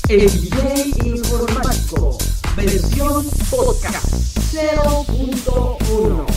El DJ Informático, versión podcast 0.1.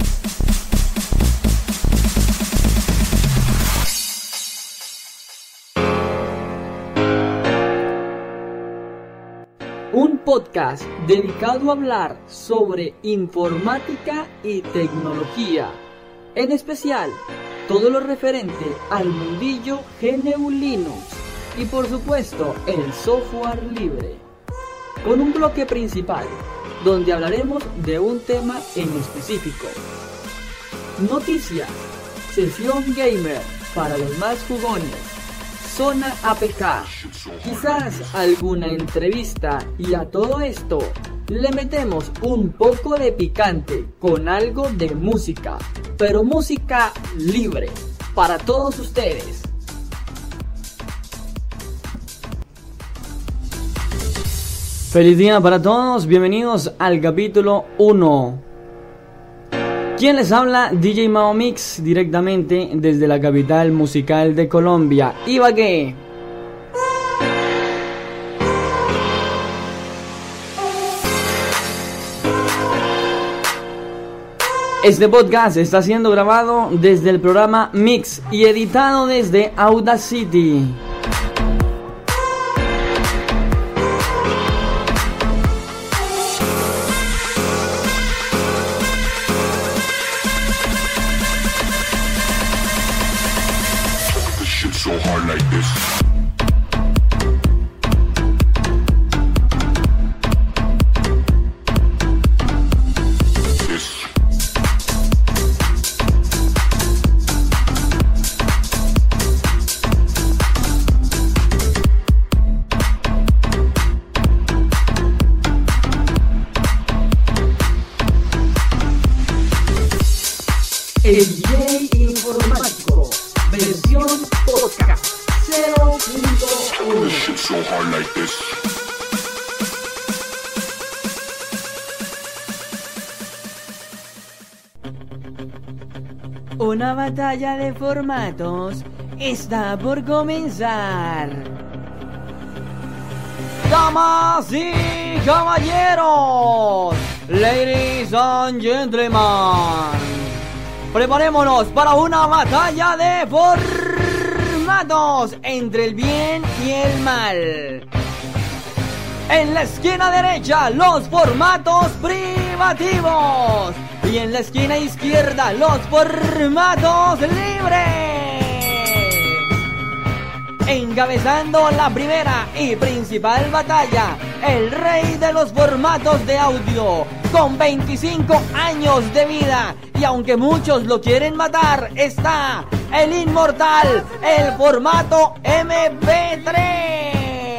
Un podcast dedicado a hablar sobre informática y tecnología, en especial todo lo referente al mundillo GNU Linux y por supuesto el software libre, con un bloque principal donde hablaremos de un tema en específico: noticias, sesión gamer para los más jugones, zona APK, quizás alguna entrevista, y a todo esto le metemos un poco de picante con algo de música, pero música libre para todos ustedes. Feliz día para todos, bienvenidos al capítulo 1. ¿Quién les habla? DJ Mao Mix, directamente desde la capital musical de Colombia, Ibagué. Este podcast está siendo grabado desde el programa Mix y editado desde Audacity. So hard like this. El DJ Informático, versión podcast 0.1. Shit so hard like this. Una batalla de formatos está por comenzar. Damas y caballeros, ladies and gentlemen, preparémonos para una batalla de formatos entre el bien y el mal. En la esquina derecha, los formatos privativos. Y en la esquina izquierda, los formatos libres. Encabezando la primera y principal batalla, el rey de los formatos de audio, con 25 años de vida, y aunque muchos lo quieren matar, está el inmortal, el formato MP3.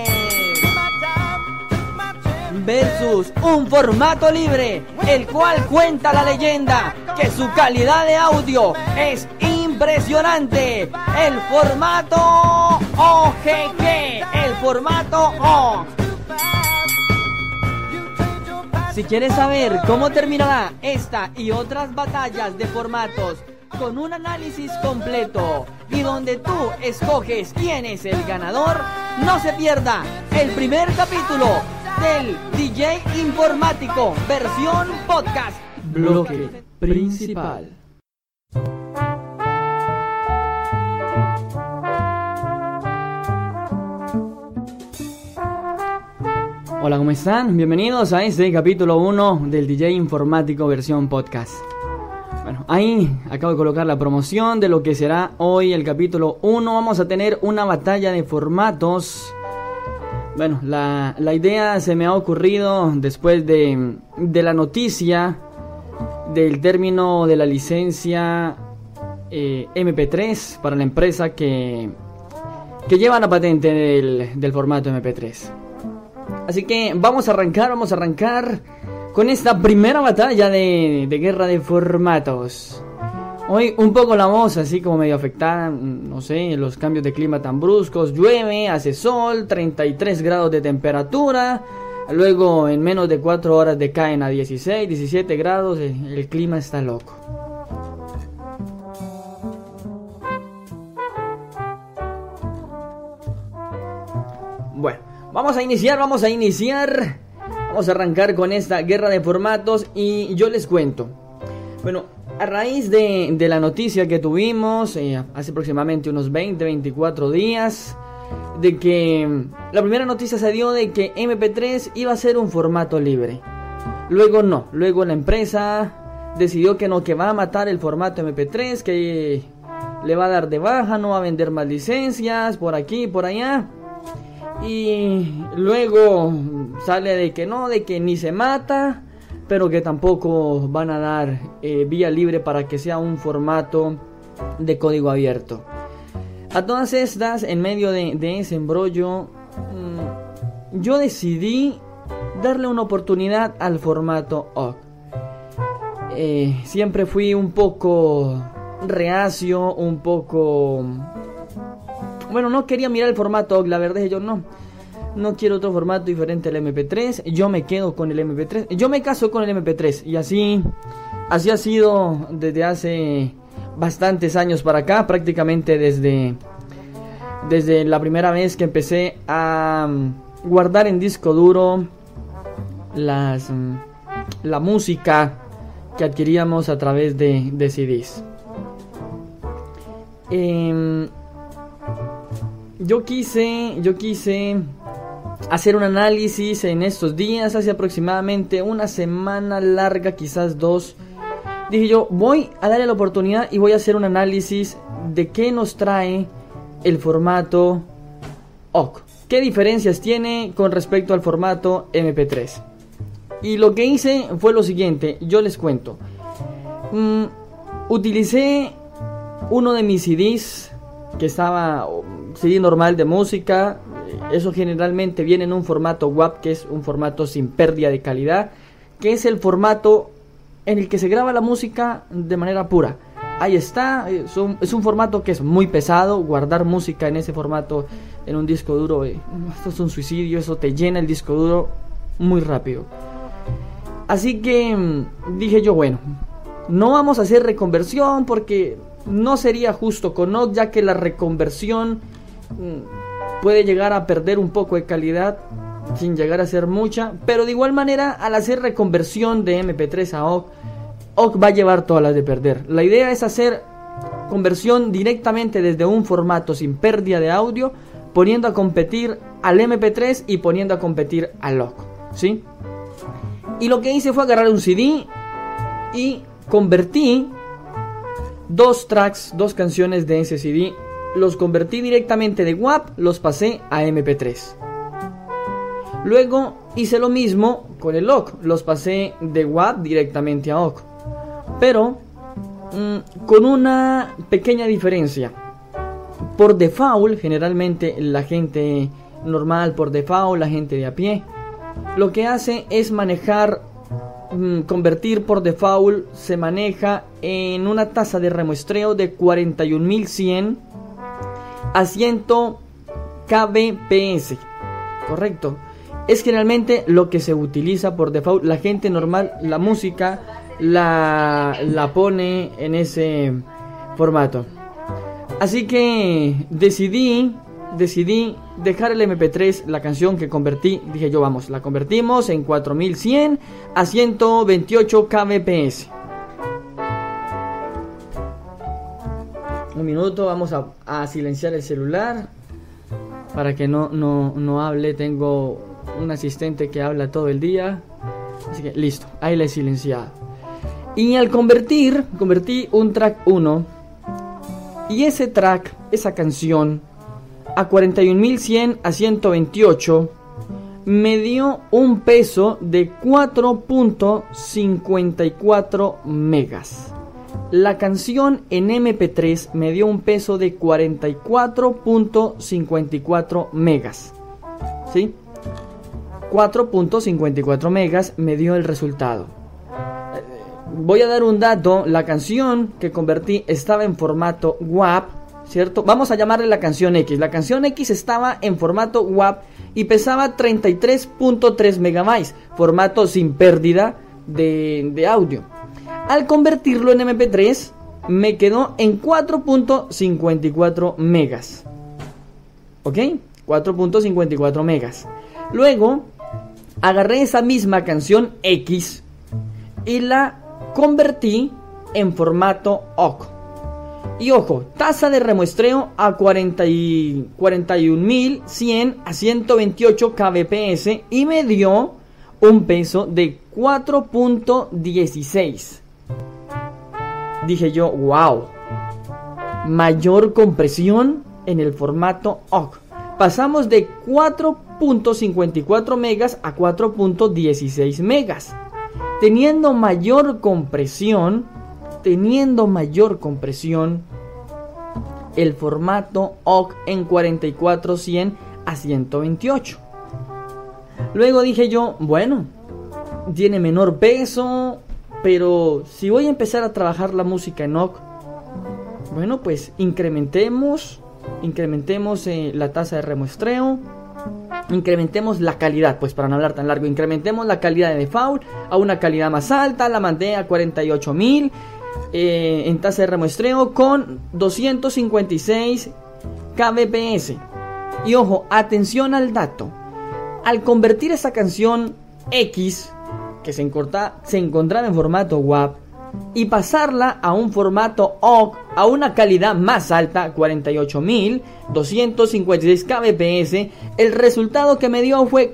Versus un formato libre, el cual cuenta la leyenda que su calidad de audio es impresionante. El formato OGG, el formato O. Si quieres saber cómo terminará esta y otras batallas de formatos con un análisis completo y donde tú escoges quién es el ganador, no se pierda el primer capítulo del DJ Informático, versión podcast, bloque principal. Hola, ¿cómo están? Bienvenidos a este capítulo 1 del DJ Informático, versión podcast. Bueno, ahí acabo de colocar la promoción de lo que será hoy el capítulo 1. Vamos a tener una batalla de formatos. Bueno, la idea se me ha ocurrido después de la noticia del término de la licencia MP3 para la empresa que lleva la patente del formato MP3. Así que vamos a arrancar con esta primera batalla de guerra de formatos. Hoy un poco la voz así como medio afectada, no sé, los cambios de clima tan bruscos. Llueve, hace sol, 33 grados de temperatura. Luego en menos de 4 horas decaen a 16, 17 grados. El clima está loco. Bueno, Vamos a iniciar. Vamos a arrancar con esta guerra de formatos y yo les cuento. Bueno, a raíz de la noticia que tuvimos hace aproximadamente unos 24 días, de que la primera noticia se dio de que MP3 iba a ser un formato libre. Luego la empresa decidió que no, que va a matar el formato MP3, que le va a dar de baja, no va a vender más licencias por aquí y por allá. Y luego sale de que ni se mata, pero que tampoco van a dar vía libre para que sea un formato de código abierto. A todas estas, en medio de ese embrollo, yo decidí darle una oportunidad al formato OGG. Siempre fui un poco reacio, no quería mirar el formato OGG, la verdad es que yo no quiero otro formato diferente al MP3, yo me quedo con el MP3, yo me caso con el MP3 y así ha sido desde hace bastantes años para acá, prácticamente desde la primera vez que empecé a guardar en disco duro la música que adquiríamos a través de CDs. Yo quise hacer un análisis en estos días, hace aproximadamente una semana larga, quizás 2. Dije yo, voy a darle la oportunidad y voy a hacer un análisis de qué nos trae el formato OGG. ¿Qué diferencias tiene con respecto al formato MP3? Y lo que hice fue lo siguiente, yo les cuento. Utilicé uno de mis CDs, que estaba CD normal de música. Eso generalmente viene en un formato WAV, que es un formato sin pérdida de calidad, que es el formato en el que se graba la música de manera pura. Ahí está, es un formato que es muy pesado. Guardar música en ese formato en un disco duro, esto es un suicidio, eso te llena el disco duro muy rápido. Así que dije yo, bueno, no vamos a hacer reconversión porque no sería justo con OGG, ya que la reconversión puede llegar a perder un poco de calidad sin llegar a ser mucha, pero de igual manera al hacer reconversión de MP3 a OGG va a llevar todas las de perder. La idea es hacer conversión directamente desde un formato sin pérdida de audio, poniendo a competir al MP3 y poniendo a competir al OGG, ¿sí? Y lo que hice fue agarrar un CD y convertí 2 tracks, 2 canciones de ese CD. Los convertí directamente de WAV, los pasé a MP3. Luego hice lo mismo con el OGG, los pasé de WAV directamente a OGG. Pero con una pequeña diferencia. Por default, generalmente la gente normal, por default, la gente de a pie, lo que hace es manejar, convertir por default, se maneja en una tasa de remuestreo de 41.100 a 100 kbps, correcto. Es generalmente lo que se utiliza por default. La gente normal, la música la pone en ese formato. Así que decidí dejar el MP3, la canción que convertí. Dije yo, vamos, la convertimos en 4100 a 128 kbps. Un minuto, vamos a silenciar el celular para que no hable. Tengo un asistente que habla todo el día, así que listo, ahí la he silenciado. Y al convertí un track 1, y ese track, esa canción, a 41.100 a 128 me dio un peso de 4.54 megas. La canción en MP3 me dio un peso de 44.54 megas. ¿Sí? 4.54 megas me dio el resultado. Voy a dar un dato. La canción que convertí estaba en formato WAV, ¿cierto? Vamos a llamarle la canción X. La canción X estaba en formato WAV y pesaba 33.3 megabytes, formato sin pérdida de audio. Al convertirlo en MP3 me quedó en 4.54 megas. ¿Ok? 4.54 megas. Luego agarré esa misma canción X y la convertí en formato OGG. Y ojo, tasa de remuestreo a 41.100 a 128 kbps y me dio un peso de 4.16. Dije yo, wow, mayor compresión en el formato OGG. Pasamos de 4.54 megas a 4.16 megas. Teniendo mayor compresión, el formato OGG en 44.100 a 128. Luego dije yo, bueno, tiene menor peso, pero si voy a empezar a trabajar la música en OGG, bueno, pues incrementemos la tasa de remuestreo, incrementemos la calidad, pues para no hablar tan largo, incrementemos la calidad de default a una calidad más alta, la mandé a 48.000 en tasa de remuestreo con 256 kbps. Y ojo, atención al dato, al convertir esa canción X, que se encontraba en formato WAV, y pasarla a un formato OGG a una calidad más alta, 48.256 kbps, el resultado que me dio fue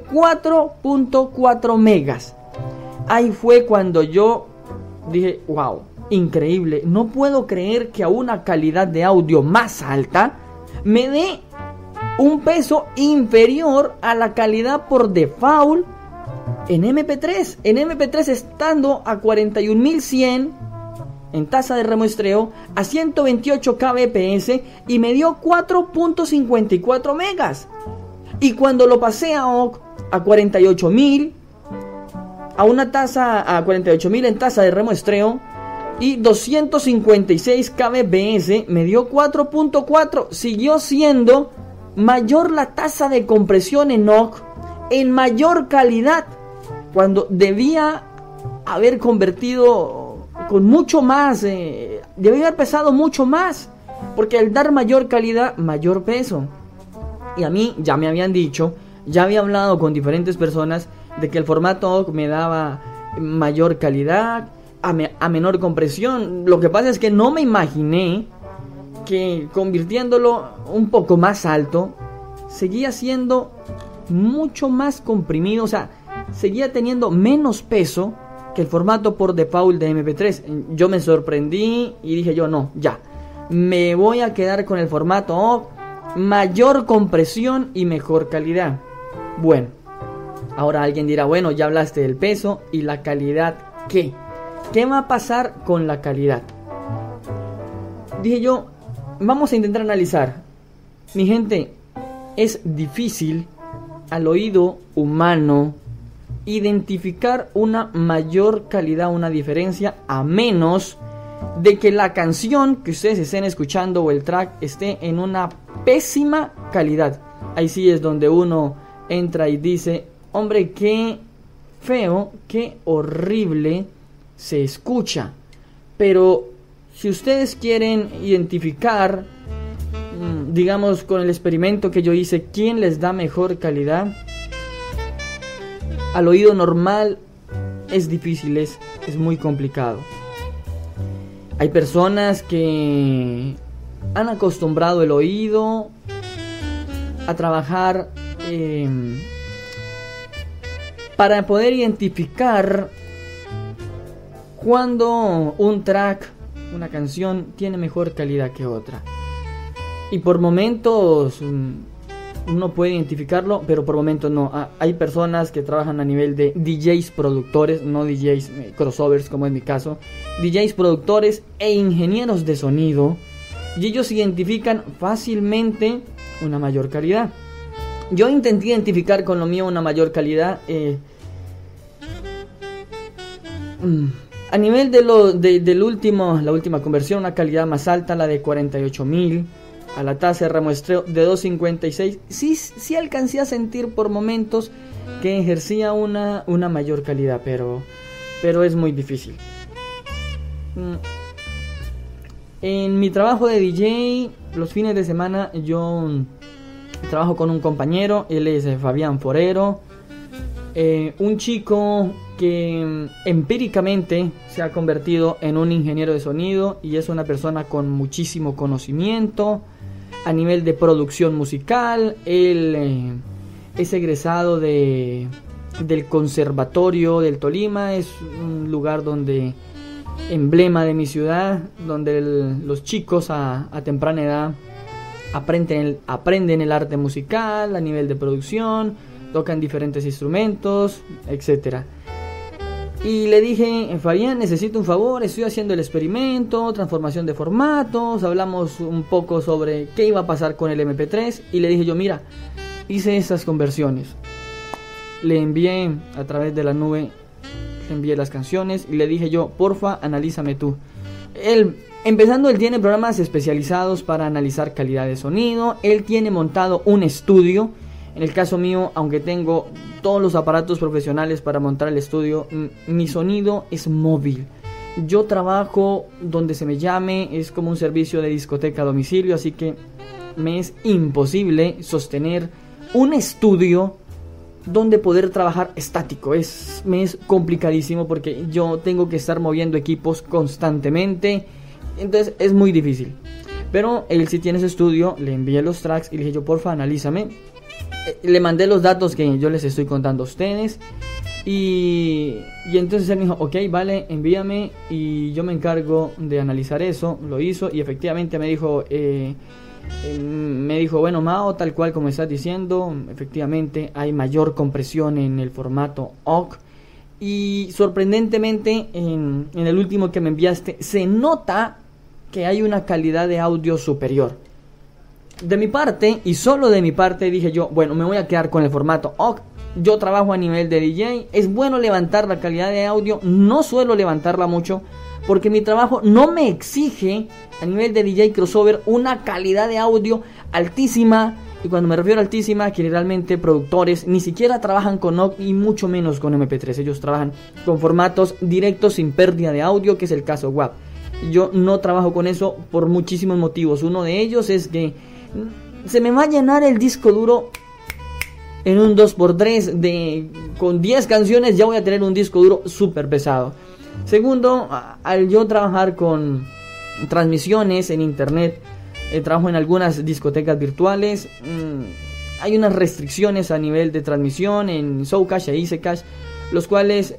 4.4 megas. Ahí fue cuando yo dije, wow, increíble, no puedo creer que a una calidad de audio más alta me dé un peso inferior a la calidad por default en MP3. En MP3 estando a 41.100 en tasa de remuestreo a 128 kbps y me dio 4.54 megas. Y cuando lo pasé a OGG a 48.000 a una tasa a 48.000 en tasa de remuestreo y 256 kbps me dio 4.4. Siguió siendo mayor la tasa de compresión en OGG en mayor calidad, cuando debía haber convertido con mucho más, debía haber pesado mucho más, porque al dar mayor calidad, mayor peso. Y a mí ya me habían dicho, ya había hablado con diferentes personas de que el formato OGG me daba mayor calidad, a menor compresión. Lo que pasa es que no me imaginé que convirtiéndolo un poco más alto, seguía siendo mucho más comprimido, o sea, seguía teniendo menos peso que el formato por default de MP3. Yo me sorprendí y dije yo, no, ya, me voy a quedar con el formato OGG, mayor compresión y mejor calidad. Bueno, ahora alguien dirá, bueno, ya hablaste del peso y la calidad, ¿qué? ¿Qué va a pasar con la calidad? Dije yo, vamos a intentar analizar. Mi gente, es difícil al oído humano identificar una mayor calidad, una diferencia, a menos de que la canción que ustedes estén escuchando o el track esté en una pésima calidad. Ahí sí es donde uno entra y dice, hombre, qué feo, qué horrible se escucha. Pero si ustedes quieren identificar, digamos, con el experimento que yo hice, quién les da mejor calidad, al oído normal es difícil, es muy complicado. Hay personas que han acostumbrado el oído a trabajar para poder identificar cuando un track, una canción, tiene mejor calidad que otra. Y por momentos uno puede identificarlo, pero por momentos no. Hay personas que trabajan a nivel de DJs productores, no DJs crossovers como es mi caso, DJs productores e ingenieros de sonido, y ellos identifican fácilmente una mayor calidad. Yo intenté identificar con lo mío una mayor calidad a nivel de la última conversión, una calidad más alta, la de 48.000 a la tasa de remuestreo de 256. Sí alcancé a sentir por momentos que ejercía una mayor calidad, pero es muy difícil. En mi trabajo de DJ, los fines de semana yo Trabajo con un compañero, él es Fabián Forero, un chico que empíricamente se ha convertido en un ingeniero de sonido y es una persona con muchísimo conocimiento a nivel de producción musical. Él es egresado del Conservatorio del Tolima, es un lugar donde emblema de mi ciudad, donde los chicos a temprana edad aprenden el arte musical a nivel de producción, tocan diferentes instrumentos, etcétera. Y le dije, Fabián, necesito un favor, estoy haciendo el experimento, transformación de formatos, hablamos un poco sobre qué iba a pasar con el MP3 y le dije yo, mira, hice estas conversiones. Le envié a través de la nube, le envié las canciones y le dije yo, porfa, analízame tú. Empezando, él tiene programas especializados para analizar calidad de sonido, él tiene montado un estudio. En el caso mío, aunque tengo todos los aparatos profesionales para montar el estudio, mi sonido es móvil. Yo trabajo donde se me llame, es como un servicio de discoteca a domicilio, así que me es imposible sostener un estudio donde poder trabajar estático. Me es complicadísimo porque yo tengo que estar moviendo equipos constantemente, entonces es muy difícil. Pero él sí tiene ese estudio, le envié los tracks y le dije yo, porfa, analízame. Le mandé los datos que yo les estoy contando a ustedes y entonces él me dijo, ok, vale, envíame y yo me encargo de analizar eso. Lo hizo y efectivamente me dijo, bueno, Mao, tal cual como estás diciendo, efectivamente hay mayor compresión en el formato OGG y sorprendentemente en el último que me enviaste se nota que hay una calidad de audio superior. De mi parte, y solo de mi parte, dije yo, bueno, me voy a quedar con el formato OGG. Yo trabajo a nivel de DJ, es bueno levantar la calidad de audio, no suelo levantarla mucho, porque mi trabajo no me exige a nivel de DJ crossover una calidad de audio altísima. Y cuando me refiero a altísima, generalmente productores ni siquiera trabajan con OGG y mucho menos con MP3. Ellos trabajan con formatos directos sin pérdida de audio, que es el caso WAV. Yo no trabajo con eso por muchísimos motivos. Uno de ellos es que se me va a llenar el disco duro en un 2x3 con 10 canciones. Ya voy a tener un disco duro súper pesado. Segundo, al yo trabajar con transmisiones en internet, trabajo en algunas discotecas virtuales, hay unas restricciones a nivel de transmisión en Socash e Easycash, los cuales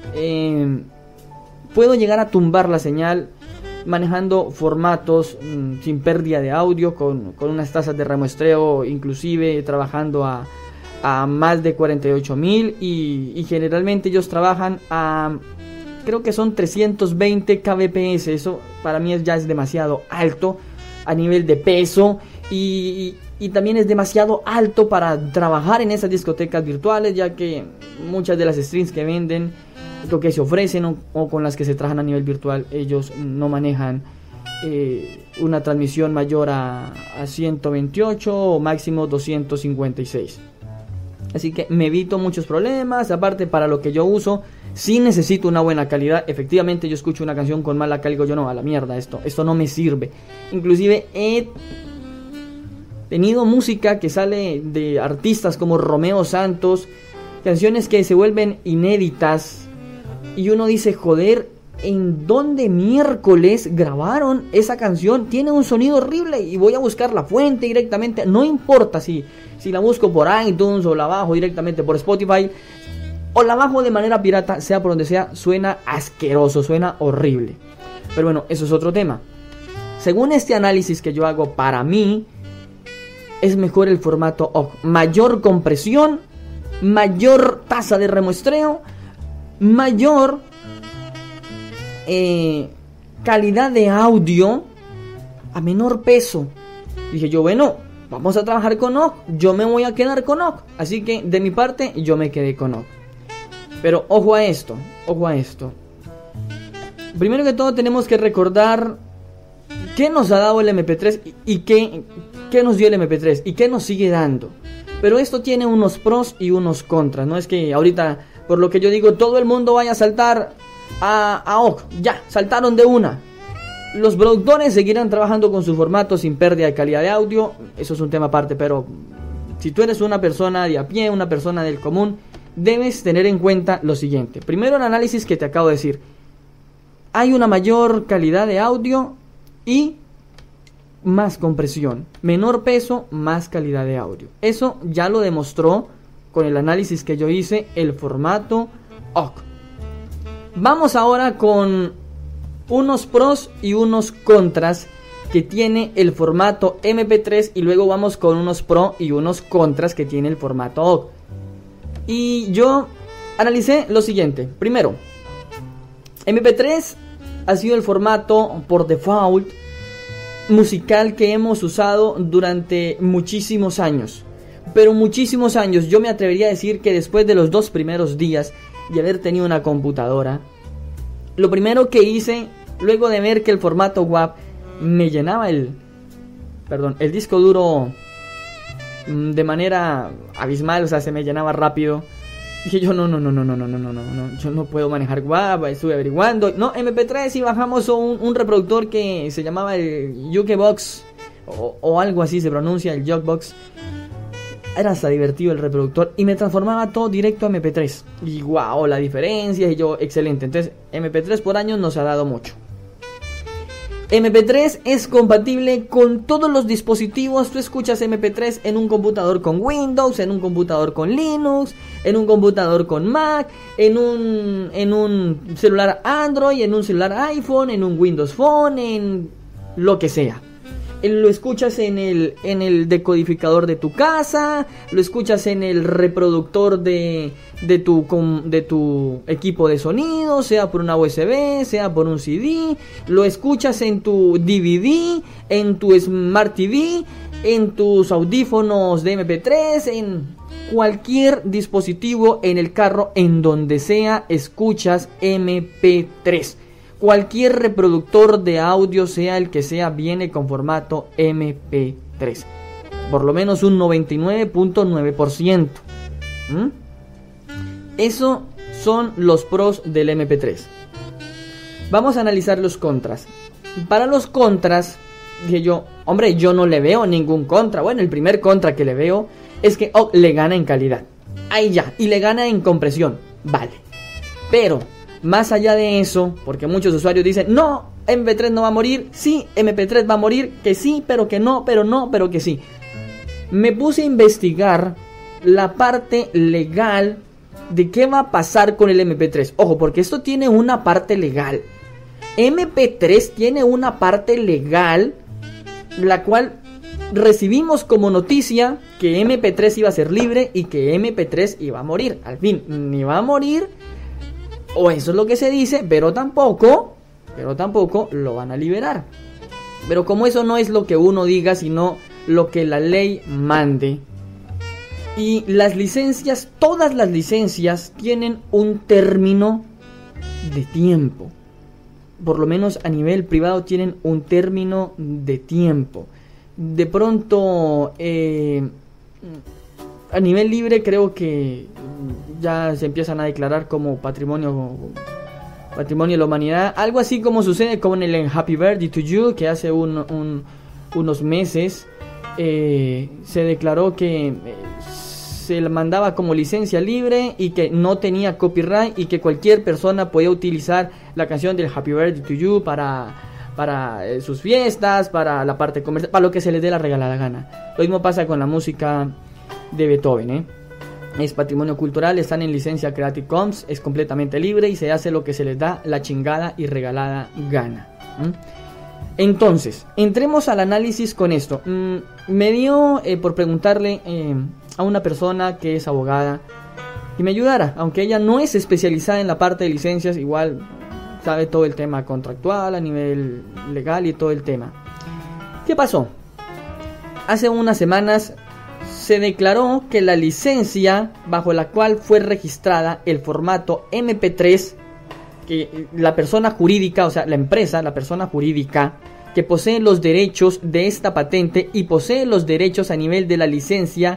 puedo llegar a tumbar la señal manejando formatos sin pérdida de audio, con unas tasas de remuestreo, inclusive trabajando a más de 48.000 y generalmente ellos trabajan a, creo que son 320 kbps. Eso para mí ya es demasiado alto a nivel de peso y también es demasiado alto para trabajar en esas discotecas virtuales, ya que muchas de las streams que venden, lo que se ofrecen o con las que se trabajan a nivel virtual, ellos no manejan una transmisión mayor a 128 o máximo 256. Así que me evito muchos problemas. Aparte, para lo que yo uso, sí necesito una buena calidad. Efectivamente, yo escucho una canción con mala calidad, yo no, a la mierda, esto no me sirve. Inclusive he tenido música que sale de artistas como Romeo Santos, canciones que se vuelven inéditas y uno dice, joder, ¿en dónde miércoles grabaron esa canción? Tiene un sonido horrible y voy a buscar la fuente directamente. No importa si la busco por iTunes o la bajo directamente por Spotify o la bajo de manera pirata, sea por donde sea, suena asqueroso, suena horrible. Pero bueno, eso es otro tema. Según este análisis que yo hago, para mí es mejor el formato OGG. Mayor compresión, mayor tasa de remuestreo, mayor calidad de audio a menor peso. Dije yo, bueno, vamos a trabajar con OGG, yo me voy a quedar con OGG. Así que de mi parte yo me quedé con OGG. Pero ojo a esto. Primero que todo tenemos que recordar qué nos ha dado el MP3 y qué nos dio el MP3 y qué nos sigue dando. Pero esto tiene unos pros y unos contras. No es que ahorita, por lo que yo digo, todo el mundo vaya a saltar a OGG. Ya, saltaron de una. Los productores seguirán trabajando con su formato sin pérdida de calidad de audio. Eso es un tema aparte, pero si tú eres una persona de a pie, una persona del común, debes tener en cuenta lo siguiente. Primero, el análisis que te acabo de decir. Hay una mayor calidad de audio y más compresión. Menor peso, más calidad de audio. Eso ya lo demostró con el análisis que yo hice el formato OGG. Vamos ahora con unos pros y unos contras que tiene el formato MP3 y luego vamos con unos pros y unos contras que tiene el formato OGG. Y yo analicé lo siguiente. Primero, MP3 ha sido el formato por default musical que hemos usado durante muchísimos años. Pero muchísimos años. Yo me atrevería a decir que después de los 2 primeros días de haber tenido una computadora, lo primero que hice, luego de ver que el formato WAV me llenaba el disco duro de manera abismal, o sea, se me llenaba rápido. Dije yo, no, yo no puedo manejar WAV. Estuve averiguando, no, MP3, y bajamos un reproductor que se llamaba el Jukebox o algo así se pronuncia, el Jukebox. Era hasta divertido el reproductor y me transformaba todo directo a MP3. Y wow, la diferencia, y yo, excelente. Entonces, MP3 por años nos ha dado mucho. MP3 es compatible con todos los dispositivos. Tú escuchas MP3 en un computador con Windows, en un computador con Linux, en un computador con Mac, en un celular Android, en un celular iPhone, en un Windows Phone, en lo que sea. Lo escuchas en el decodificador de tu casa, lo escuchas en el reproductor de tu equipo de sonido, sea por una USB, sea por un CD, lo escuchas en tu DVD, en tu Smart TV, en tus audífonos de MP3, en cualquier dispositivo, en el carro, en donde sea, escuchas MP3. Cualquier reproductor de audio, sea el que sea, viene con formato MP3. Por lo menos un 99.9%. Eso son los pros del MP3. Vamos a analizar los contras. Para los contras, dije yo, hombre, yo no le veo ningún contra. Bueno, el primer contra que le veo es que le gana en calidad. Ahí ya. Y le gana en compresión. Vale. Pero más allá de eso, porque muchos usuarios dicen, no, MP3 no va a morir, sí, MP3 va a morir, que sí, pero que no, pero que sí. Me puse a investigar la parte legal de qué va a pasar con el MP3. Ojo, porque esto tiene una parte legal. MP3 tiene una parte legal, la cual recibimos como noticia que MP3 iba a ser libre y que MP3 iba a morir. Al fin, ni va a morir, o eso es lo que se dice, pero tampoco lo van a liberar. Pero como eso no es lo que uno diga, sino lo que la ley mande. Y las licencias, todas las licencias tienen un término de tiempo. Por lo menos a nivel privado tienen un término de tiempo. De pronto, a nivel libre creo que ya se empiezan a declarar como patrimonio de la humanidad. Algo así como sucede con el Happy Birthday to You, que hace unos meses se declaró que se le mandaba como licencia libre y que no tenía copyright y que cualquier persona podía utilizar la canción del Happy Birthday to You para sus fiestas, para la parte comercial, para lo que se les dé la regalada gana. Lo mismo pasa con la música de Beethoven, es patrimonio cultural, están en licencia Creative Commons, es completamente libre y se hace lo que se les da la chingada y regalada gana. Entonces, entremos al análisis con esto. Me dio por preguntarle a una persona que es abogada y me ayudara, aunque ella no es especializada en la parte de licencias, igual sabe todo el tema contractual a nivel legal y todo el tema. ¿Qué pasó? Hace unas semanas se declaró que la licencia bajo la cual fue registrada el formato MP3, que la persona jurídica, o sea, la empresa, la persona jurídica que posee los derechos de esta patente y posee los derechos a nivel de la licencia,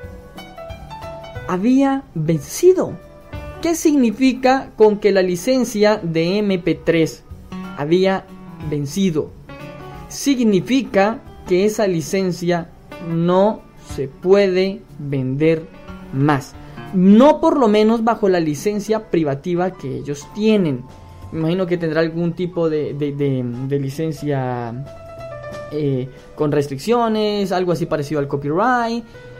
había vencido. ¿Qué significa con que la licencia de MP3 había vencido? Significa que esa licencia no se puede vender más. No por lo menos bajo la licencia privativa que ellos tienen. Me imagino que tendrá algún tipo de licencia con restricciones, algo así parecido al copyright.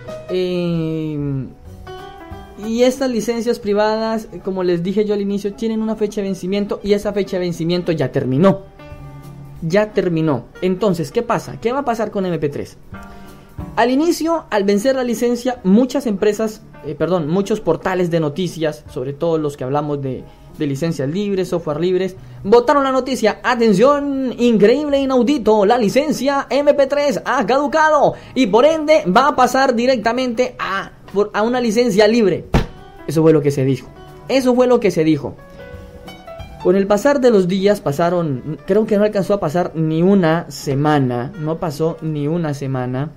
Y estas licencias privadas, como les dije yo al inicio, tienen una fecha de vencimiento y esa fecha de vencimiento ya terminó. Ya terminó. Entonces, ¿qué pasa? ¿Qué va a pasar con MP3? Al inicio, al vencer la licencia, muchas empresas, muchos portales de noticias, sobre todo los que hablamos de licencias libres, software libres, botaron la noticia: atención, increíble, inaudito, la licencia MP3 ha caducado y por ende va a pasar directamente a una licencia libre. Eso fue lo que se dijo. Con el pasar de los días pasaron, creo que no alcanzó a pasar ni una semana, no pasó ni una semana.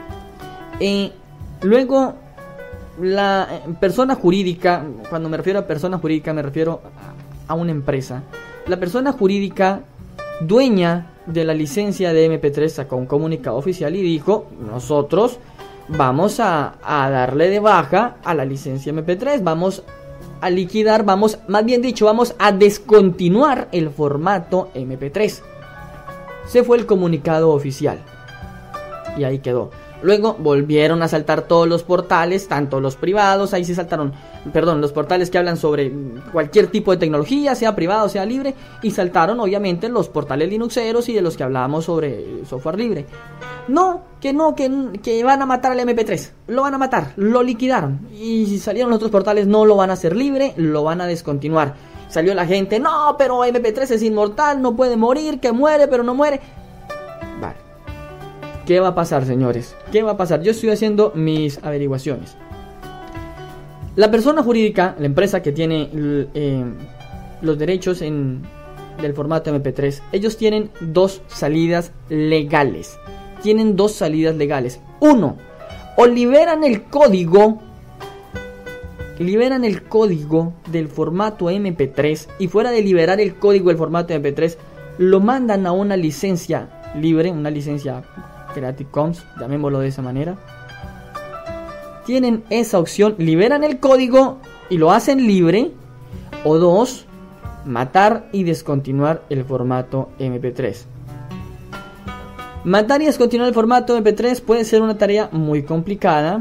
Luego la persona jurídica, cuando me refiero a persona jurídica me refiero a una empresa. La persona jurídica dueña de la licencia de MP3 sacó un comunicado oficial y dijo: nosotros vamos a darle de baja a la licencia MP3, vamos a liquidar, vamos a descontinuar el formato MP3. Se fue el comunicado oficial y ahí quedó. Luego volvieron a saltar todos los portales, tanto los privados, ahí se saltaron, los portales que hablan sobre cualquier tipo de tecnología, sea privado, sea libre, y saltaron obviamente los portales linuxeros y de los que hablábamos sobre software libre. Que van a matar al MP3, lo van a matar, lo liquidaron, y si salieron los otros portales no lo van a hacer libre, lo van a descontinuar. Salió la gente: no, pero MP3 es inmortal, no puede morir, que muere pero no muere. Vale. ¿Qué va a pasar, señores? ¿Qué va a pasar? Yo estoy haciendo mis averiguaciones. La persona jurídica, la empresa que tiene los derechos del formato MP3, ellos tienen dos salidas legales. Uno, o liberan el código del formato MP3, y fuera de liberar el código del formato MP3, lo mandan a una licencia libre, una licencia Creative Commons, llamémoslo de esa manera. Tienen esa opción: liberan el código y lo hacen libre. O dos, matar y descontinuar el formato MP3. Matar y descontinuar el formato MP3 puede ser una tarea muy complicada,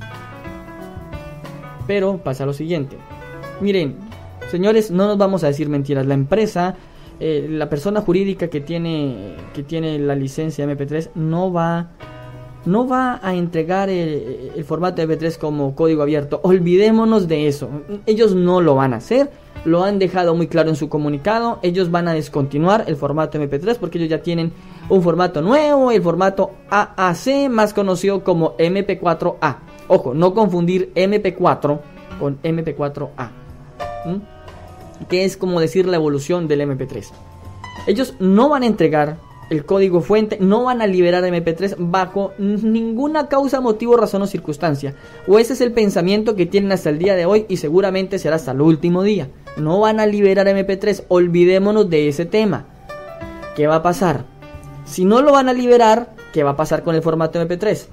pero pasa lo siguiente. Miren, señores, no nos vamos a decir mentiras. La empresa, la persona jurídica que tiene la licencia MP3 no va a entregar el formato MP3 como código abierto. Olvidémonos de eso. Ellos no lo van a hacer. Lo han dejado muy claro en su comunicado. Ellos van a descontinuar el formato MP3 porque ellos ya tienen un formato nuevo, el formato AAC, más conocido como MP4A. Ojo, no confundir MP4 con MP4A. Que es como decir la evolución del MP3. Ellos no van a entregar el código fuente, no van a liberar MP3 bajo ninguna causa, motivo, razón o circunstancia. O ese es el pensamiento que tienen hasta el día de hoy y seguramente será hasta el último día. No van a liberar MP3, olvidémonos de ese tema. ¿Qué va a pasar? Si no lo van a liberar, ¿qué va a pasar con el formato MP3?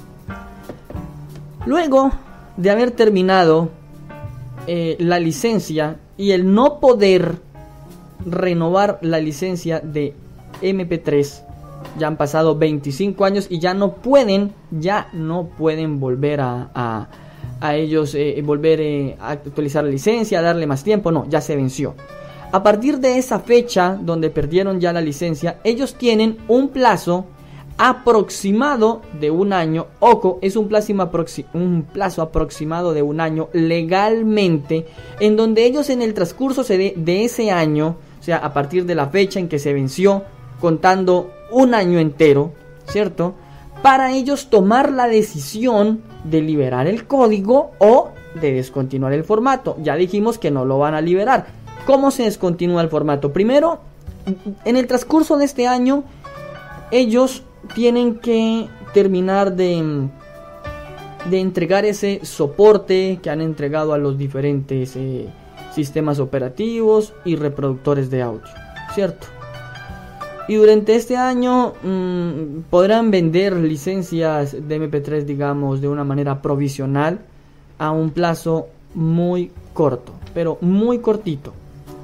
Luego de haber terminado la licencia y el no poder renovar la licencia de MP3, ya han pasado 25 años y ya no pueden volver a ellos volver a actualizar la licencia, a darle más tiempo. No, ya se venció. A partir de esa fecha donde perdieron ya la licencia, ellos tienen un plazo aproximado de un año. Ojo, es un plazo aproximado de un año legalmente, en donde ellos en el transcurso de ese año, o sea, a partir de la fecha en que se venció, contando un año entero, ¿cierto?, para ellos tomar la decisión de liberar el código o de descontinuar el formato. Ya dijimos que no lo van a liberar. ¿Cómo se descontinúa el formato? Primero, en el transcurso de este año, ellos tienen que terminar de entregar ese soporte que han entregado a los diferentes sistemas operativos y reproductores de audio, ¿cierto? Y durante este año podrán vender licencias de MP3, digamos, de una manera provisional a un plazo muy corto, pero muy cortito.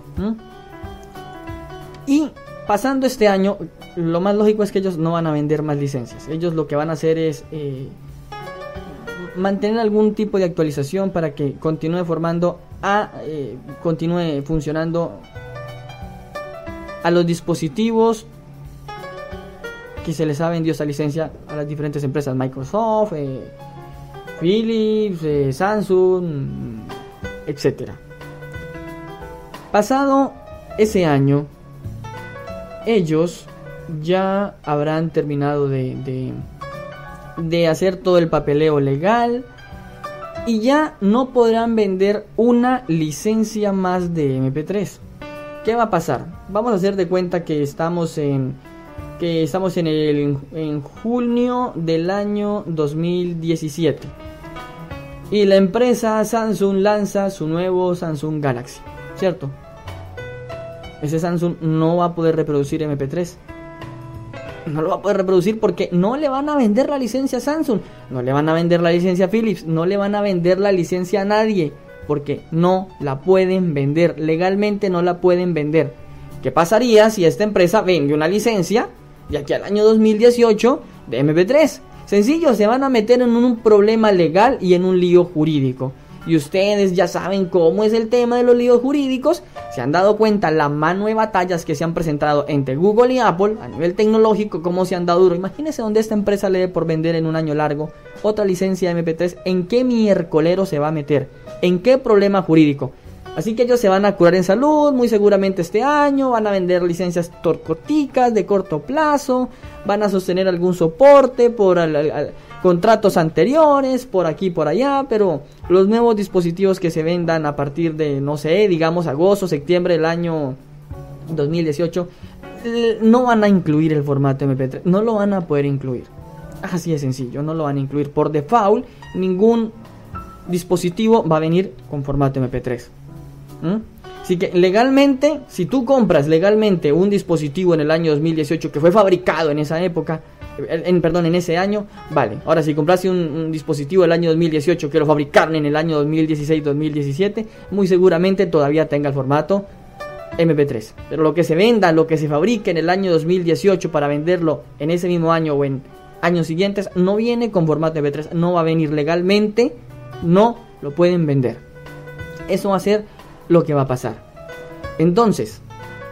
Y pasando este año, lo más lógico es que ellos no van a vender más licencias. Ellos lo que van a hacer es mantener algún tipo de actualización para que continúe continúe funcionando a los dispositivos que se les ha vendido esta licencia a las diferentes empresas, Microsoft, Philips, Samsung, etcétera. Pasado ese año, ellos ya habrán terminado de hacer todo el papeleo legal y ya no podrán vender una licencia más de MP3. ¿Qué va a pasar? Vamos a hacer de cuenta que estamos en junio del año 2017 y la empresa Samsung lanza su nuevo Samsung Galaxy, ¿cierto? Ese Samsung no va a poder reproducir MP3. No lo va a poder reproducir porque no le van a vender la licencia a Samsung, no le van a vender la licencia a Philips, no le van a vender la licencia a nadie, porque no la pueden vender, legalmente no la pueden vender. ¿Qué pasaría si esta empresa vende una licencia de aquí al año 2018 de MP3? Sencillo, se van a meter en un problema legal y en un lío jurídico. Y ustedes ya saben cómo es el tema de los líos jurídicos. Se han dado cuenta la mano de batallas que se han presentado entre Google y Apple a nivel tecnológico, cómo se han dado duro. Imagínense donde esta empresa le dé por vender en un año largo otra licencia de MP3. ¿En qué miércolero se va a meter? ¿En qué problema jurídico? Así que ellos se van a curar en salud muy seguramente este año. Van a vender licencias corticas de corto plazo. Van a sostener algún soporte por contratos anteriores, por aquí, por allá, pero los nuevos dispositivos que se vendan a partir de, no sé, digamos agosto, septiembre del año 2018, no van a incluir el formato MP3, no lo van a poder incluir. Así de sencillo, no lo van a incluir. Por default, ningún dispositivo va a venir con formato MP3. Así que legalmente, si tú compras legalmente un dispositivo en el año 2018 que fue fabricado en esa época, en ese año, vale. Ahora, si compraste un dispositivo del año 2018 que lo fabricaron en el año 2016-2017, muy seguramente todavía tenga el formato MP3. Pero lo que se venda, lo que se fabrique en el año 2018 para venderlo en ese mismo año o en años siguientes, no viene con formato MP3, no va a venir legalmente, no lo pueden vender. Eso va a ser lo que va a pasar. Entonces,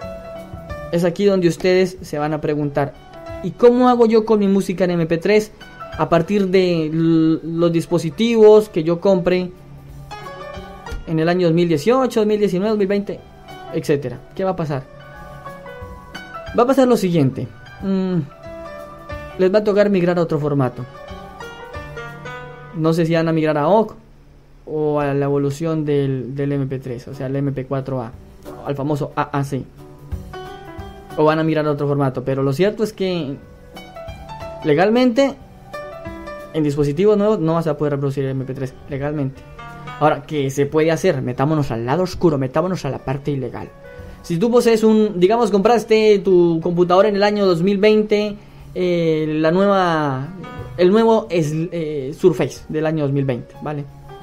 es aquí donde ustedes se van a preguntar: ¿y cómo hago yo con mi música en MP3 a partir de los dispositivos que yo compre en el año 2018, 2019, 2020, etcétera? ¿Qué va a pasar? Va a pasar lo siguiente. Les va a tocar migrar a otro formato. No sé si van a migrar a OGG o a la evolución del MP3, o sea, el MP4A, al famoso AAC. O van a mirar a otro formato, pero lo cierto es que legalmente en dispositivos nuevos no vas a poder reproducir el MP3 legalmente. Ahora, ¿qué se puede hacer? Metámonos al lado oscuro, metámonos a la parte ilegal. Si tú posees digamos, compraste tu computadora en el año 2020, el nuevo Surface del año 2020, ¿vale?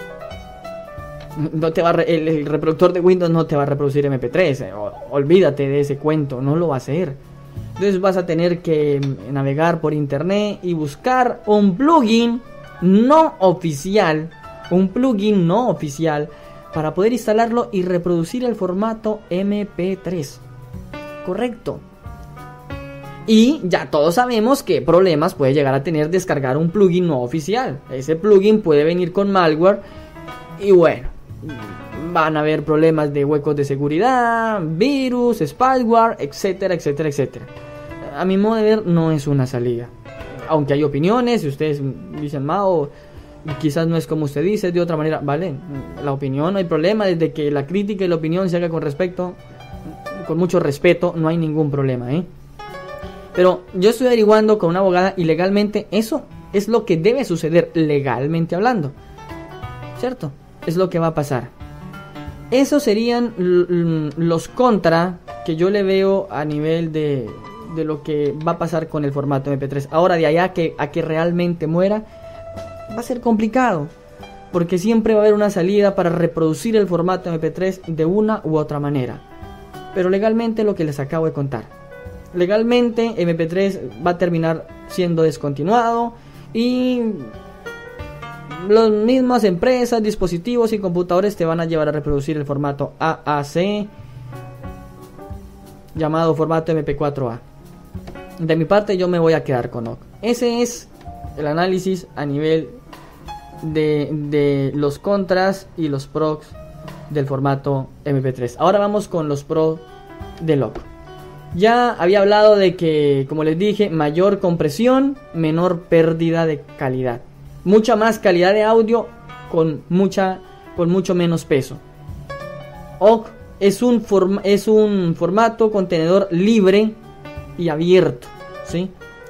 No te va el reproductor de Windows no te va a reproducir MP3, olvídate de ese cuento, no lo va a hacer. Entonces vas a tener que navegar por internet y buscar un plugin no oficial para poder instalarlo y reproducir el formato MP3. Correcto. Y ya todos sabemos qué problemas puede llegar a tener descargar un plugin no oficial. Ese plugin puede venir con malware y bueno, van a haber problemas de huecos de seguridad, virus, spyware, etcétera, etcétera, etcétera. A mi modo de ver, no es una salida. Aunque hay opiniones, si ustedes dicen, Mao, quizás no es como usted dice, de otra manera, vale, la opinión, no hay problema, desde que la crítica y la opinión se haga con mucho respeto, no hay ningún problema, Pero yo estoy averiguando con una abogada y legalmente eso es lo que debe suceder, legalmente hablando, ¿cierto? Es lo que va a pasar. Esos serían los contra que yo le veo a nivel de de lo que va a pasar con el formato MP3. Ahora, de allá a que realmente muera, va a ser complicado, porque siempre va a haber una salida para reproducir el formato MP3 de una u otra manera. Pero legalmente, lo que les acabo de contar, legalmente MP3 va a terminar siendo descontinuado y las mismas empresas, dispositivos y computadores te van a llevar a reproducir el formato AAC, llamado formato MP4A. De mi parte, yo me voy a quedar con OGG. Ese es el análisis a nivel de los contras y los pros del formato MP3. Ahora vamos con los pros del OGG. Ya había hablado de que, como les dije, mayor compresión, menor pérdida de calidad, mucha más calidad de audio con mucho menos peso. OGG es un formato contenedor libre y abierto, ¿sí?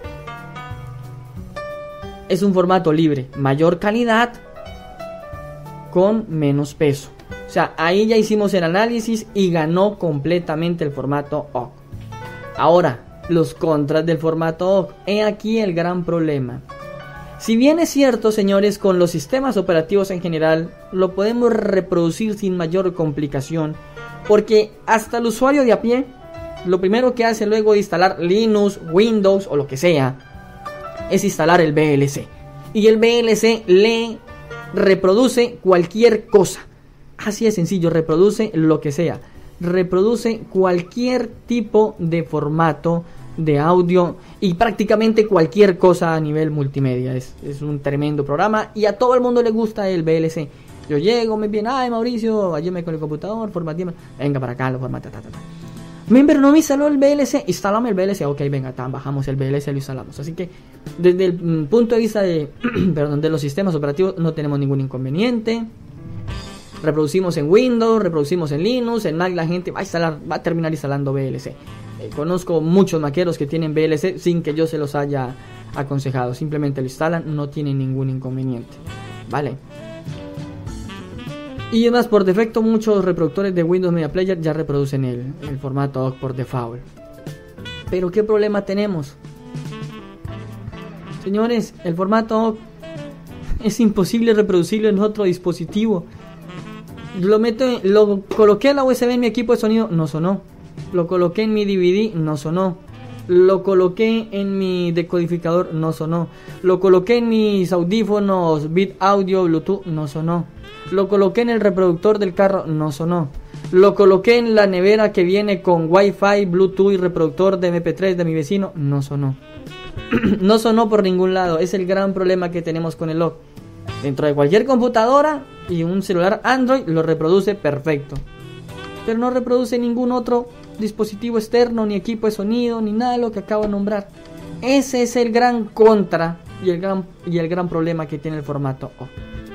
Es un formato libre, mayor calidad con menos peso. O sea, ahí ya hicimos el análisis y ganó completamente el formato OGG. Ahora, los contras del formato OGG. He aquí el gran problema. Si bien es cierto, señores, con los sistemas operativos en general lo podemos reproducir sin mayor complicación, porque hasta el usuario de a pie, lo primero que hace luego de instalar Linux, Windows o lo que sea, es instalar el VLC. Y el VLC le reproduce cualquier cosa. Así de sencillo, reproduce lo que sea. Reproduce cualquier tipo de formato de audio y prácticamente cualquier cosa a nivel multimedia. Es un tremendo programa y a todo el mundo le gusta el VLC. Yo llego, me viene, ay Mauricio, ayúdame con el computador, formateame. Venga para acá, lo formata, Pero no me instaló el VLC, instálame el VLC, ok, venga, bajamos el VLC y lo instalamos. Así que desde el punto de vista de, de los sistemas operativos no tenemos ningún inconveniente. Reproducimos en Windows, reproducimos en Linux, en Mac la gente va a terminar instalando VLC. Conozco muchos maqueros que tienen VLC sin que yo se los haya aconsejado, simplemente lo instalan, no tienen ningún inconveniente, ¿vale? Y además, por defecto, muchos reproductores de Windows Media Player ya reproducen el formato OGG por default. Pero ¿qué problema tenemos? Señores, el formato OGG es imposible reproducirlo en otro dispositivo. Lo coloqué en la USB en mi equipo de sonido, no sonó. Lo coloqué en mi DVD, no sonó. Lo coloqué en mi decodificador, no sonó. Lo coloqué en mis audífonos Bit Audio Bluetooth, no sonó. Lo coloqué en el reproductor del carro, no sonó. Lo coloqué en la nevera que viene con Wi-Fi, Bluetooth y reproductor de MP3 de mi vecino, no sonó. No sonó por ningún lado. Es el gran problema que tenemos con el OGG. Dentro de cualquier computadora y un celular Android lo reproduce perfecto, pero no reproduce ningún otro dispositivo externo, ni equipo de sonido, ni nada de lo que acabo de nombrar. Ese es el gran contra y el gran problema que tiene el formato OGG.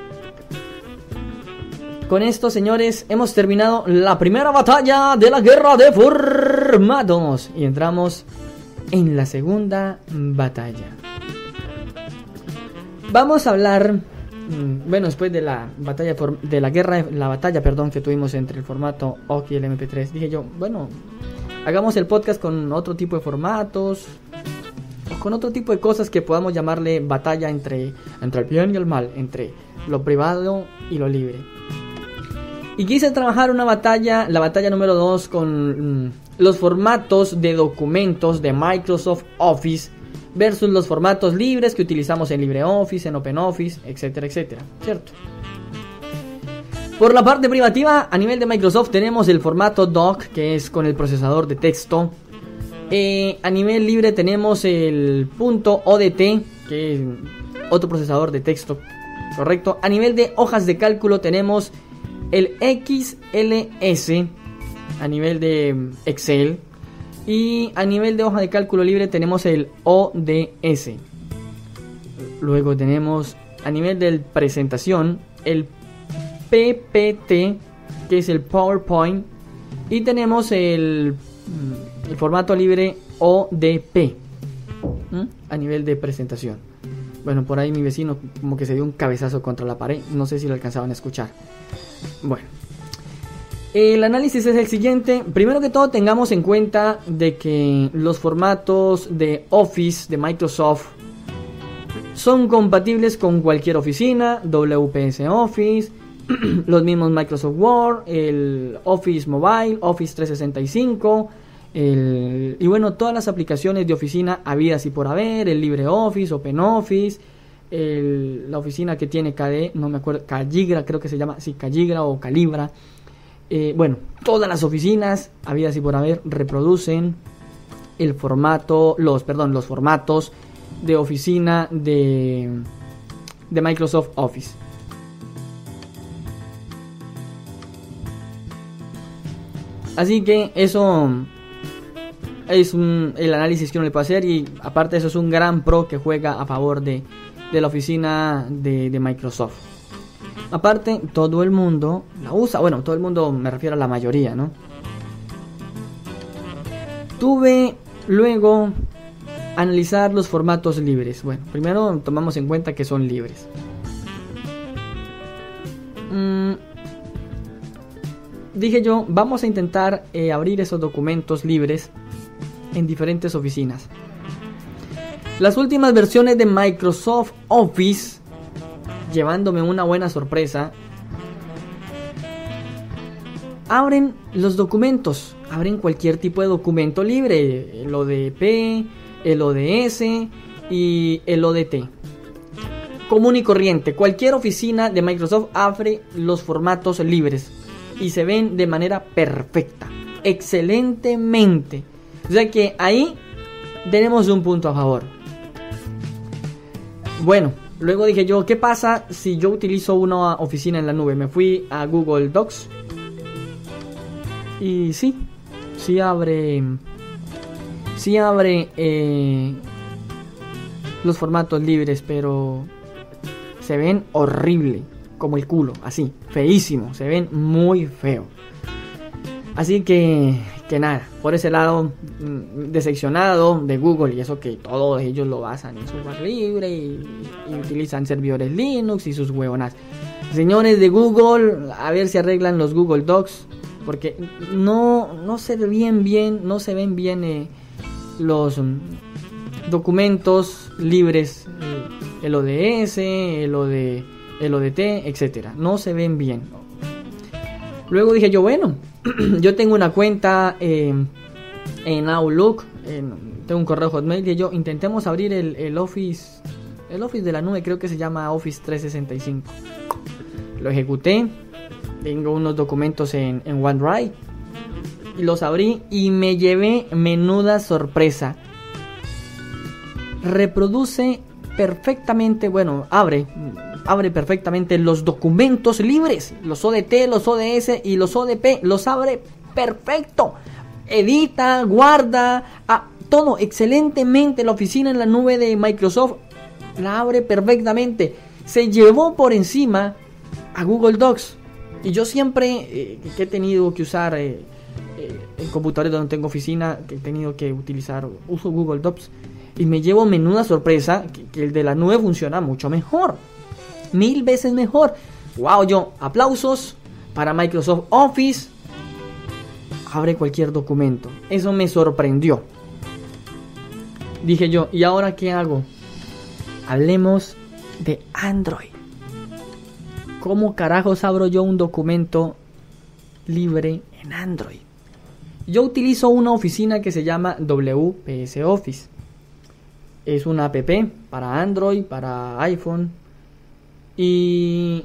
Con esto, señores, hemos terminado la primera batalla de la guerra de formatos y entramos en la segunda batalla. Vamos a hablar, después de la batalla que tuvimos entre el formato OGG y el MP3, dije yo, hagamos el podcast con otro tipo de formatos, o con otro tipo de cosas que podamos llamarle batalla entre el bien y el mal, entre lo privado y lo libre. Y quise trabajar la batalla número 2 con los formatos de documentos de Microsoft Office versus los formatos libres que utilizamos en LibreOffice, en OpenOffice, etcétera, etcétera, ¿cierto? Por la parte privativa, a nivel de Microsoft tenemos el formato doc, que es con el procesador de texto. A nivel libre tenemos el .odt, que es otro procesador de texto, correcto. A nivel de hojas de cálculo tenemos el XLS, a nivel de Excel. Y a nivel de hoja de cálculo libre tenemos el ODS. Luego tenemos a nivel de presentación el PPT, que es el PowerPoint. Y tenemos el formato libre ODP, a nivel de presentación. Bueno, por ahí mi vecino como que se dio un cabezazo contra la pared. No sé si lo alcanzaban a escuchar. Bueno, El análisis es el siguiente. Primero que todo, tengamos en cuenta de que los formatos de Office de Microsoft son compatibles con cualquier oficina, WPS Office, los mismos Microsoft Word, el Office Mobile, Office 365, y bueno, todas las aplicaciones de oficina habidas y por haber, el LibreOffice, OpenOffice, la oficina que tiene KDE, no me acuerdo, Calligra creo que se llama, sí, Calligra o Calibra. Bueno, todas las oficinas habidas y por haber reproducen los formatos de oficina de Microsoft Office. Así que eso es el análisis que uno le puede hacer, y aparte de eso es un gran pro que juega a favor de la oficina de Microsoft. Aparte, todo el mundo la usa. Bueno, todo el mundo, me refiero a la mayoría, ¿no? Tuve luego analizar los formatos libres. Bueno, primero tomamos en cuenta que son libres. Dije yo, vamos a intentar abrir esos documentos libres en diferentes oficinas. Las últimas versiones de Microsoft Office, llevándome una buena sorpresa, abren los documentos, abren cualquier tipo de documento libre, el ODP, el ODS y el ODT. Común y corriente, cualquier oficina de Microsoft abre los formatos libres y se ven de manera perfecta, excelentemente. O sea que ahí tenemos un punto a favor. Bueno, luego dije yo, ¿qué pasa si yo utilizo una oficina en la nube? Me fui a Google Docs y sí abre los formatos libres, pero se ven horrible, como el culo, así, feísimo, se ven muy feo. Así que nada, por ese lado, decepcionado de Google, y eso que todos ellos lo basan en software libre y utilizan servidores Linux y sus huevonas. Señores de Google, a ver si arreglan los Google Docs, porque no se ven bien los documentos libres, el ODS, el ODT, etcétera, no se ven bien. Luego dije yo, bueno, yo tengo una cuenta en Outlook, tengo un correo Hotmail, y yo intentemos abrir el Office de la nube, creo que se llama Office 365. Lo ejecuté, tengo unos documentos en OneDrive y los abrí y me llevé menuda sorpresa. Reproduce perfectamente, bueno, abre perfectamente los documentos libres, los ODT, los ODS y los ODP, los abre perfecto, edita, guarda, todo excelentemente. La oficina en la nube de Microsoft la abre perfectamente, se llevó por encima a Google Docs. Y yo siempre que he tenido que usar en computadores donde tengo oficina, que he tenido que uso Google Docs, y me llevo menuda sorpresa que el de la nube funciona mucho mejor, 1000 veces mejor. Wow, yo aplausos para Microsoft Office, abre cualquier documento. Eso me sorprendió. Dije yo, ¿y ahora qué hago? Hablemos de Android. ¿Cómo carajos abro yo un documento libre en Android? Yo utilizo una oficina que se llama WPS Office. Es una app para Android, para iPhone. Y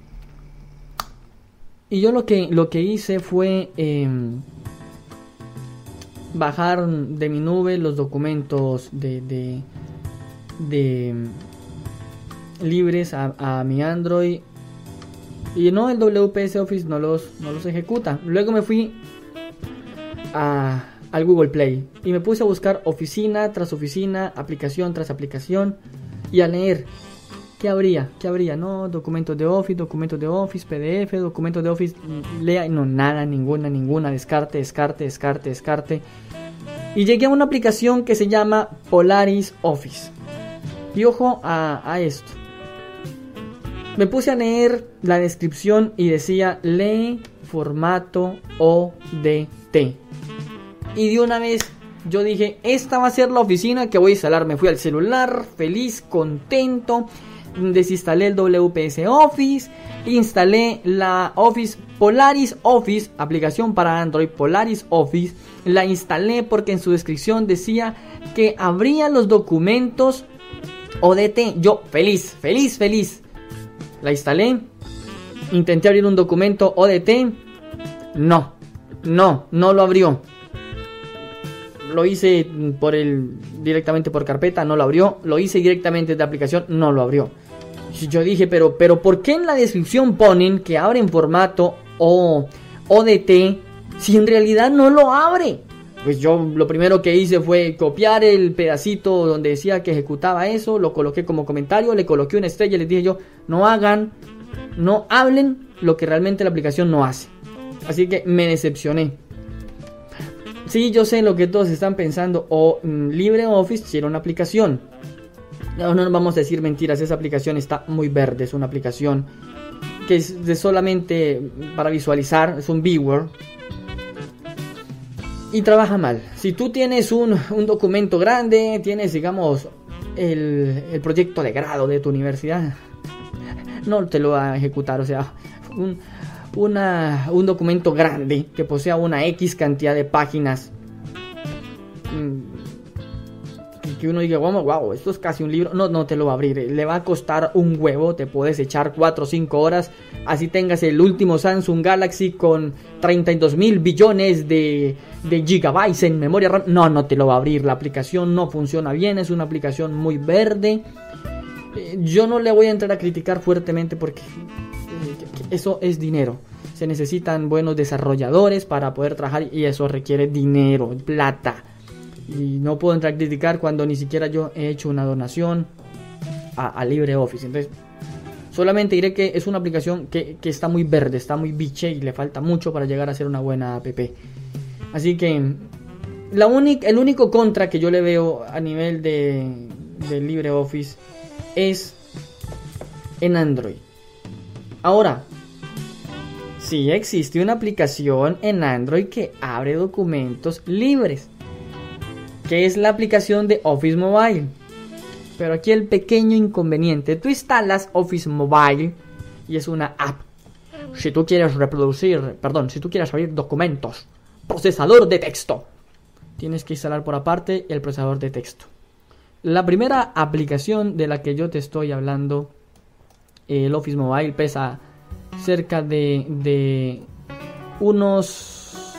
yo lo que hice fue bajar de mi nube los documentos de libres a mi Android. Y no, el WPS Office no los ejecuta. Luego me fui al Google Play y me puse a buscar oficina tras oficina, aplicación tras aplicación, y a leer qué habría. No, documentos de Office, PDF, documentos de Office, lea, no, nada, ninguna, descarte. Y llegué a una aplicación que se llama Polaris Office. Y ojo a esto. Me puse a leer la descripción y decía lee formato ODT. Y de una vez yo dije, esta va a ser la oficina que voy a instalar. Me fui al celular, feliz, contento. Desinstalé el WPS Office, instalé la Polaris Office, aplicación para Android, Polaris Office. La instalé porque en su descripción decía que abría los documentos ODT. Yo feliz. La instalé, intenté abrir un documento ODT, no lo abrió. Lo hice directamente por carpeta, no lo abrió. Lo hice directamente de aplicación, no lo abrió. Yo dije, pero ¿por qué en la descripción ponen que abre en formato ODT si en realidad no lo abre? Pues yo lo primero que hice fue copiar el pedacito donde decía que ejecutaba eso, lo coloqué como comentario, le coloqué una estrella y les dije yo, no hablen lo que realmente la aplicación no hace. Así que me decepcioné. Sí, yo sé lo que todos están pensando, LibreOffice si era una aplicación. No nos vamos a decir mentiras, esa aplicación está muy verde, es una aplicación que es de solamente para visualizar, es un viewer. Y trabaja mal. Si tú tienes un documento grande, tienes, digamos, el proyecto de grado de tu universidad, no te lo va a ejecutar. O sea, un documento grande que posea una X cantidad de páginas, que uno diga, wow, esto es casi un libro, no te lo va a abrir, le va a costar un huevo, te puedes echar 4 o 5 horas, así tengas el último Samsung Galaxy con 32.000 billones de gigabytes en memoria RAM, no te lo va a abrir, la aplicación no funciona bien, es una aplicación muy verde. Yo no le voy a entrar a criticar fuertemente porque eso es dinero, se necesitan buenos desarrolladores para poder trabajar y eso requiere dinero, plata. Y no puedo entrar a criticar cuando ni siquiera yo he hecho una donación a LibreOffice. Entonces, solamente diré que es una aplicación que está muy verde, está muy biche y le falta mucho para llegar a ser una buena app. Así que el único contra que yo le veo a nivel de LibreOffice es en Android. Ahora, sí existe una aplicación en Android que abre documentos libres, que es la aplicación de Office Mobile. Pero aquí el pequeño inconveniente, tú instalas Office Mobile y es una app. Si tú quieres abrir documentos, procesador de texto, tienes que instalar por aparte el procesador de texto. La primera aplicación de la que yo te estoy hablando, el Office Mobile, pesa cerca de unos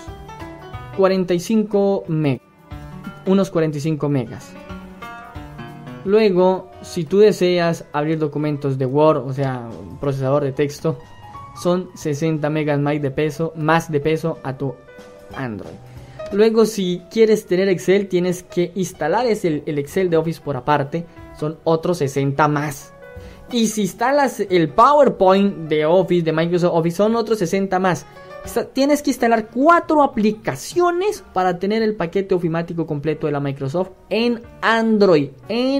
45 megas. Unos 45 megas. Luego, si tú deseas abrir documentos de Word, o sea, un procesador de texto, son 60 megas más de peso a tu Android. Luego, si quieres tener Excel, tienes que instalar el Excel de Office por aparte, son otros 60 más. Y si instalas el PowerPoint de Office, de Microsoft Office, son otros 60 más. Tienes que instalar 4 aplicaciones para tener el paquete ofimático completo de la Microsoft en Android.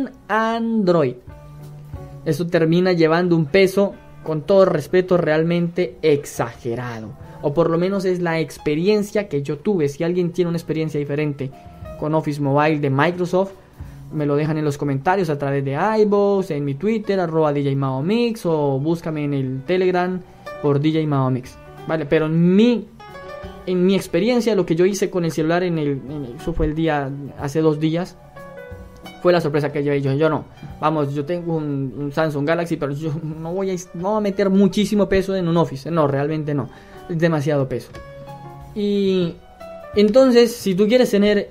Eso termina llevando un peso, con todo respeto, realmente exagerado. O por lo menos es la experiencia que yo tuve. Si alguien tiene una experiencia diferente con Office Mobile de Microsoft, me lo dejan en los comentarios a través de iVoox, en mi Twitter, @DJMaoMix, o búscame en el Telegram por DJ Maomix. Vale, pero en mi experiencia, lo que yo hice con el celular eso fue hace 2 días, fue la sorpresa que llevé. Yo no, vamos, yo tengo un Samsung Galaxy, pero yo no voy a meter muchísimo peso en un Office, no, realmente no, es demasiado peso. Y entonces, si tú quieres tener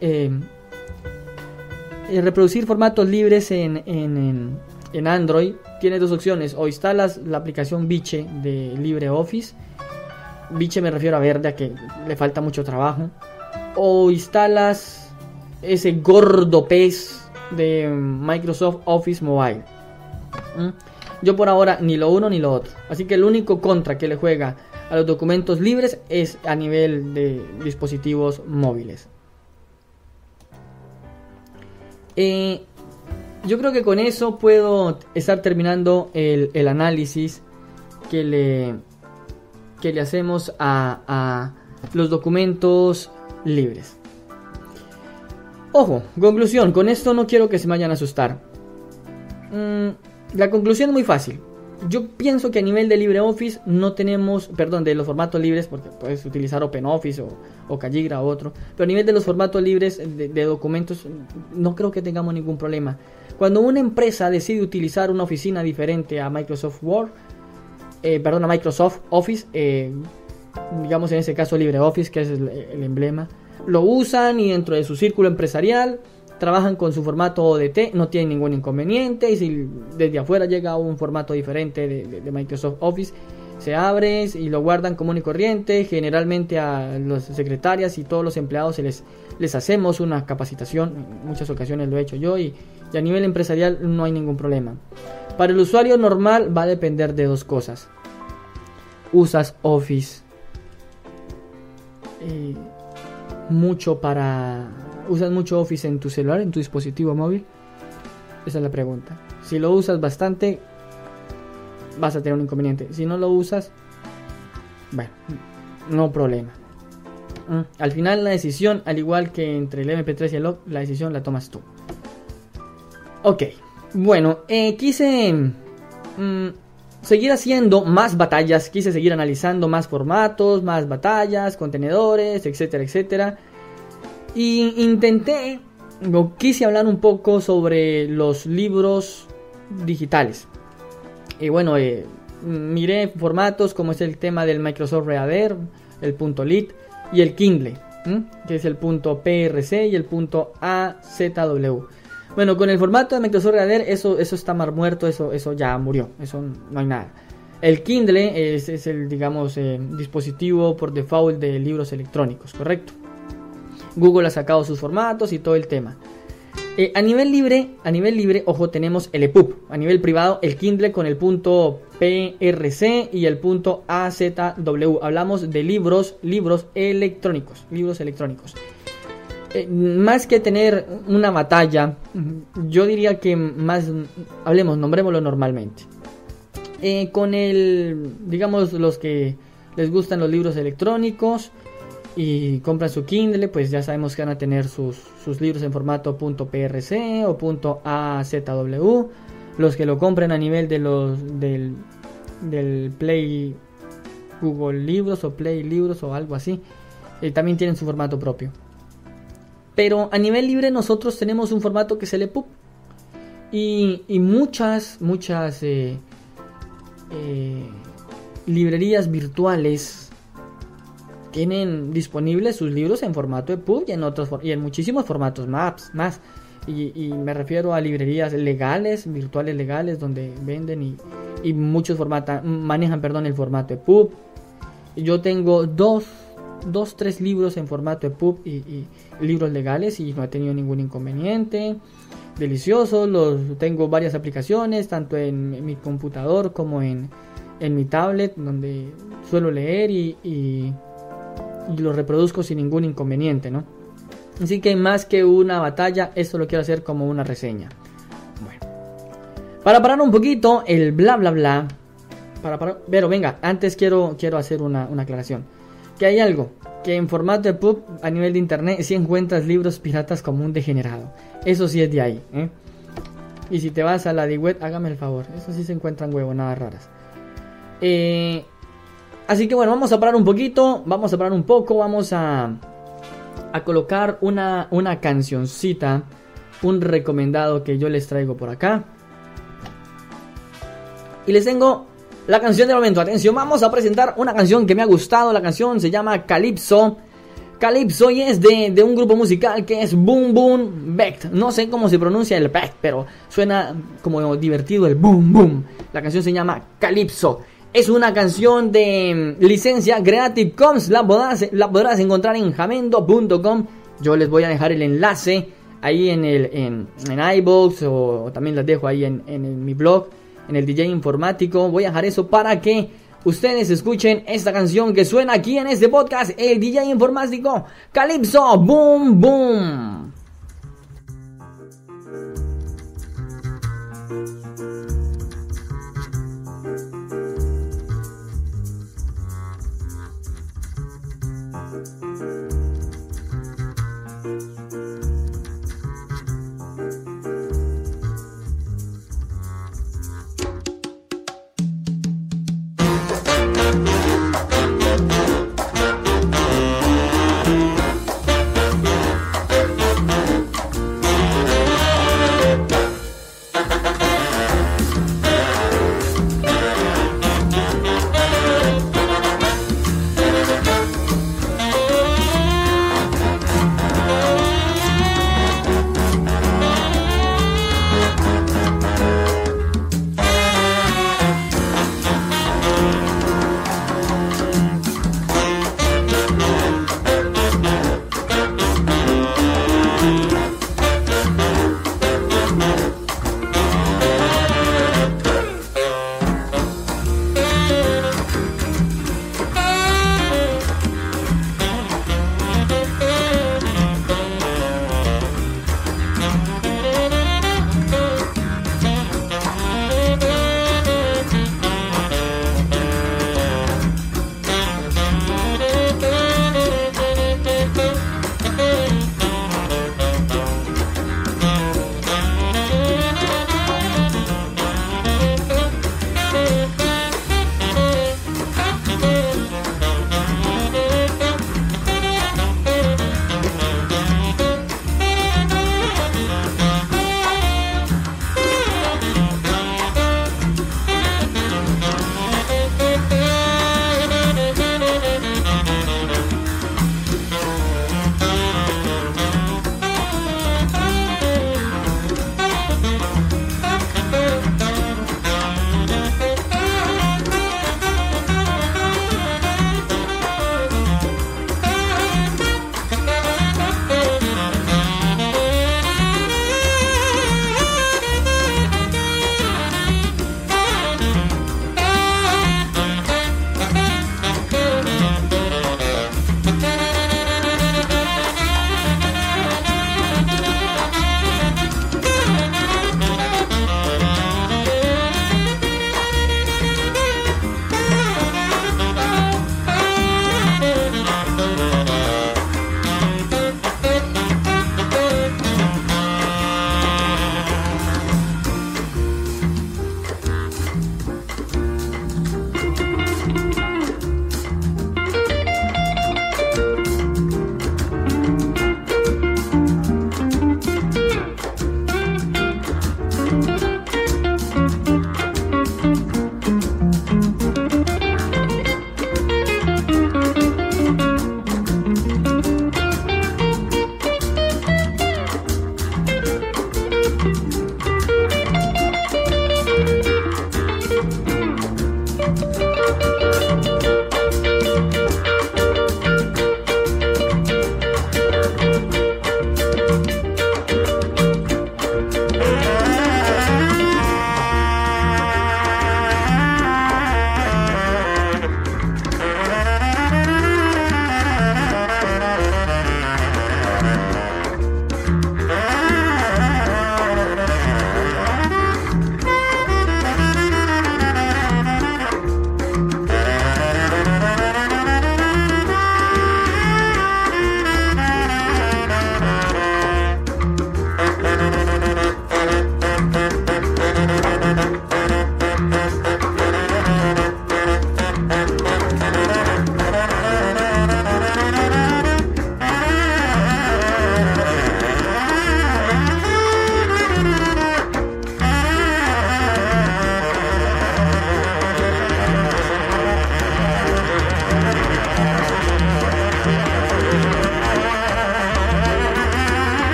reproducir formatos libres en Android, tienes 2 opciones: o instalas la aplicación Biche de LibreOffice. Biche me refiero a verde, a que le falta mucho trabajo. O instalas ese gordo pez de Microsoft Office Mobile. Yo por ahora ni lo uno ni lo otro. Así que el único contra que le juega a los documentos libres es a nivel de dispositivos móviles. Yo creo que con eso puedo estar terminando el análisis que le hacemos a los documentos libres. Ojo, conclusión, con esto no quiero que se me vayan a asustar. La conclusión es muy fácil. Yo pienso que a nivel de LibreOffice no tenemos, de los formatos libres, porque puedes utilizar OpenOffice o Calligra o otro, pero a nivel de los formatos libres de documentos no creo que tengamos ningún problema. Cuando una empresa decide utilizar una oficina diferente a Microsoft Word, a Microsoft Office, digamos en ese caso LibreOffice, que es el emblema, lo usan y dentro de su círculo empresarial trabajan con su formato ODT, no tienen ningún inconveniente. Y si desde afuera llega un formato diferente de Microsoft Office, se abre y lo guardan común y corriente. Generalmente a las secretarias y todos los empleados les hacemos una capacitación. En muchas ocasiones lo he hecho yo y a nivel empresarial no hay ningún problema. Para el usuario normal va a depender de dos cosas. Usas Office ¿Usas mucho Office en tu celular, en tu dispositivo móvil? Esa es la pregunta. Si lo usas bastante, vas a tener un inconveniente. Si no lo usas, bueno, no problema. Al final la decisión, al igual que entre el MP3 y el log, la decisión la tomas tú. Ok, bueno, quise seguir haciendo más batallas, quise seguir analizando más formatos, más batallas, contenedores, etcétera, etcétera. Y quise hablar un poco sobre los libros digitales. Y bueno, miré formatos como es el tema del Microsoft Reader, el .lit y el Kindle, que es el .prc y el .azw. Bueno, con el formato de Microsoft Reader eso está más muerto, eso ya murió, eso no hay nada. El Kindle es el, digamos, dispositivo por default de libros electrónicos, ¿correcto? Google ha sacado sus formatos y todo el tema. A nivel libre, ojo, tenemos el EPUB. A nivel privado, el Kindle con el .prc y el .azw. Hablamos de libros electrónicos. Más que tener una batalla, yo diría que nombrémoslo normalmente. Con digamos, los que les gustan los libros electrónicos y compran su Kindle, pues ya sabemos que van a tener sus libros en formato .prc o .azw. Los que lo compren a nivel de del Play Google Libros o Play Libros o algo así, también tienen su formato propio. Pero a nivel libre nosotros tenemos un formato que es el EPUB y muchas librerías virtuales tienen disponibles sus libros en formato EPUB y en muchísimos formatos más. Y me refiero a librerías virtuales legales, donde venden y muchos manejan el formato EPUB. Yo tengo tres libros en formato EPUB y libros legales y no he tenido ningún inconveniente. Deliciosos, tengo varias aplicaciones, tanto en mi computador como en mi tablet, donde suelo leer y lo reproduzco sin ningún inconveniente, ¿no? Así que más que una batalla, esto lo quiero hacer como una reseña. Bueno, para parar un poquito el bla bla bla, pero venga, antes quiero hacer una aclaración. Que hay algo, que en formato EPUB a nivel de internet si encuentras libros piratas como un degenerado. Eso sí es de ahí, ¿eh? Y si te vas a la de web, hágame el favor, eso sí se encuentran huevonadas raras. Así que bueno, vamos a parar un poquito, vamos a colocar una cancioncita, un recomendado que yo les traigo por acá. Y les tengo la canción del momento. Atención, vamos a presentar una canción que me ha gustado. La canción se llama Calypso y es de un grupo musical que es Boom Boom Becht. No sé cómo se pronuncia el Becht, pero suena como divertido el Boom Boom. La canción se llama Calypso. Es una canción de licencia Creative Commons. La podrás encontrar en jamendo.com. Yo les voy a dejar el enlace ahí en iVoox, o también las dejo ahí en mi blog, en el DJ Informático. Voy a dejar eso para que ustedes escuchen esta canción que suena aquí en este podcast, el DJ Informático, Calypso, Boom Boom.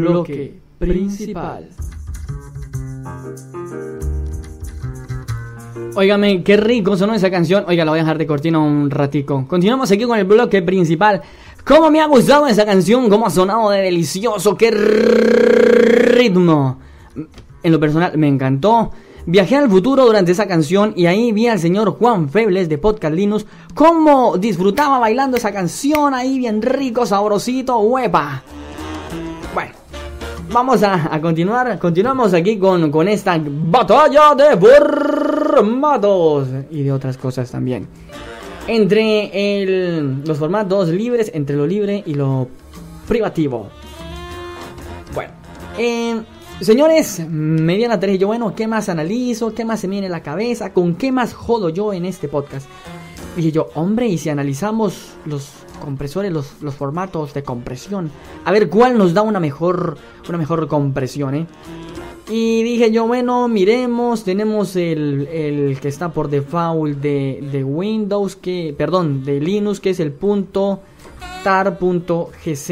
bloque principal. Óigame, qué rico sonó esa canción. Oiga, la voy a dejar de cortina un ratico. Continuamos aquí con el bloque principal. ¿Cómo me ha gustado esa canción? ¿Cómo ha sonado de delicioso? ¡Qué ritmo! En lo personal, me encantó. Viajé al futuro durante esa canción y ahí vi al señor Juan Febles de Podcast Linux cómo disfrutaba bailando esa canción ahí bien rico, sabrosito, huepa. Bueno, vamos a continuar. Continuamos aquí con esta batalla de formatos y de otras cosas también. Entre los formatos libres, entre lo libre y lo privativo. Bueno, señores, me di a la tarea y yo, bueno, ¿qué más analizo? ¿Qué más se me viene en la cabeza? ¿Con qué más jodo yo en este podcast? Y dije yo, hombre, ¿y si analizamos los compresores, los formatos de compresión? A ver, ¿cuál nos da una mejor compresión, Y dije yo, bueno, miremos, tenemos el que está por default de Windows, de Linux, que es el .tar.gz.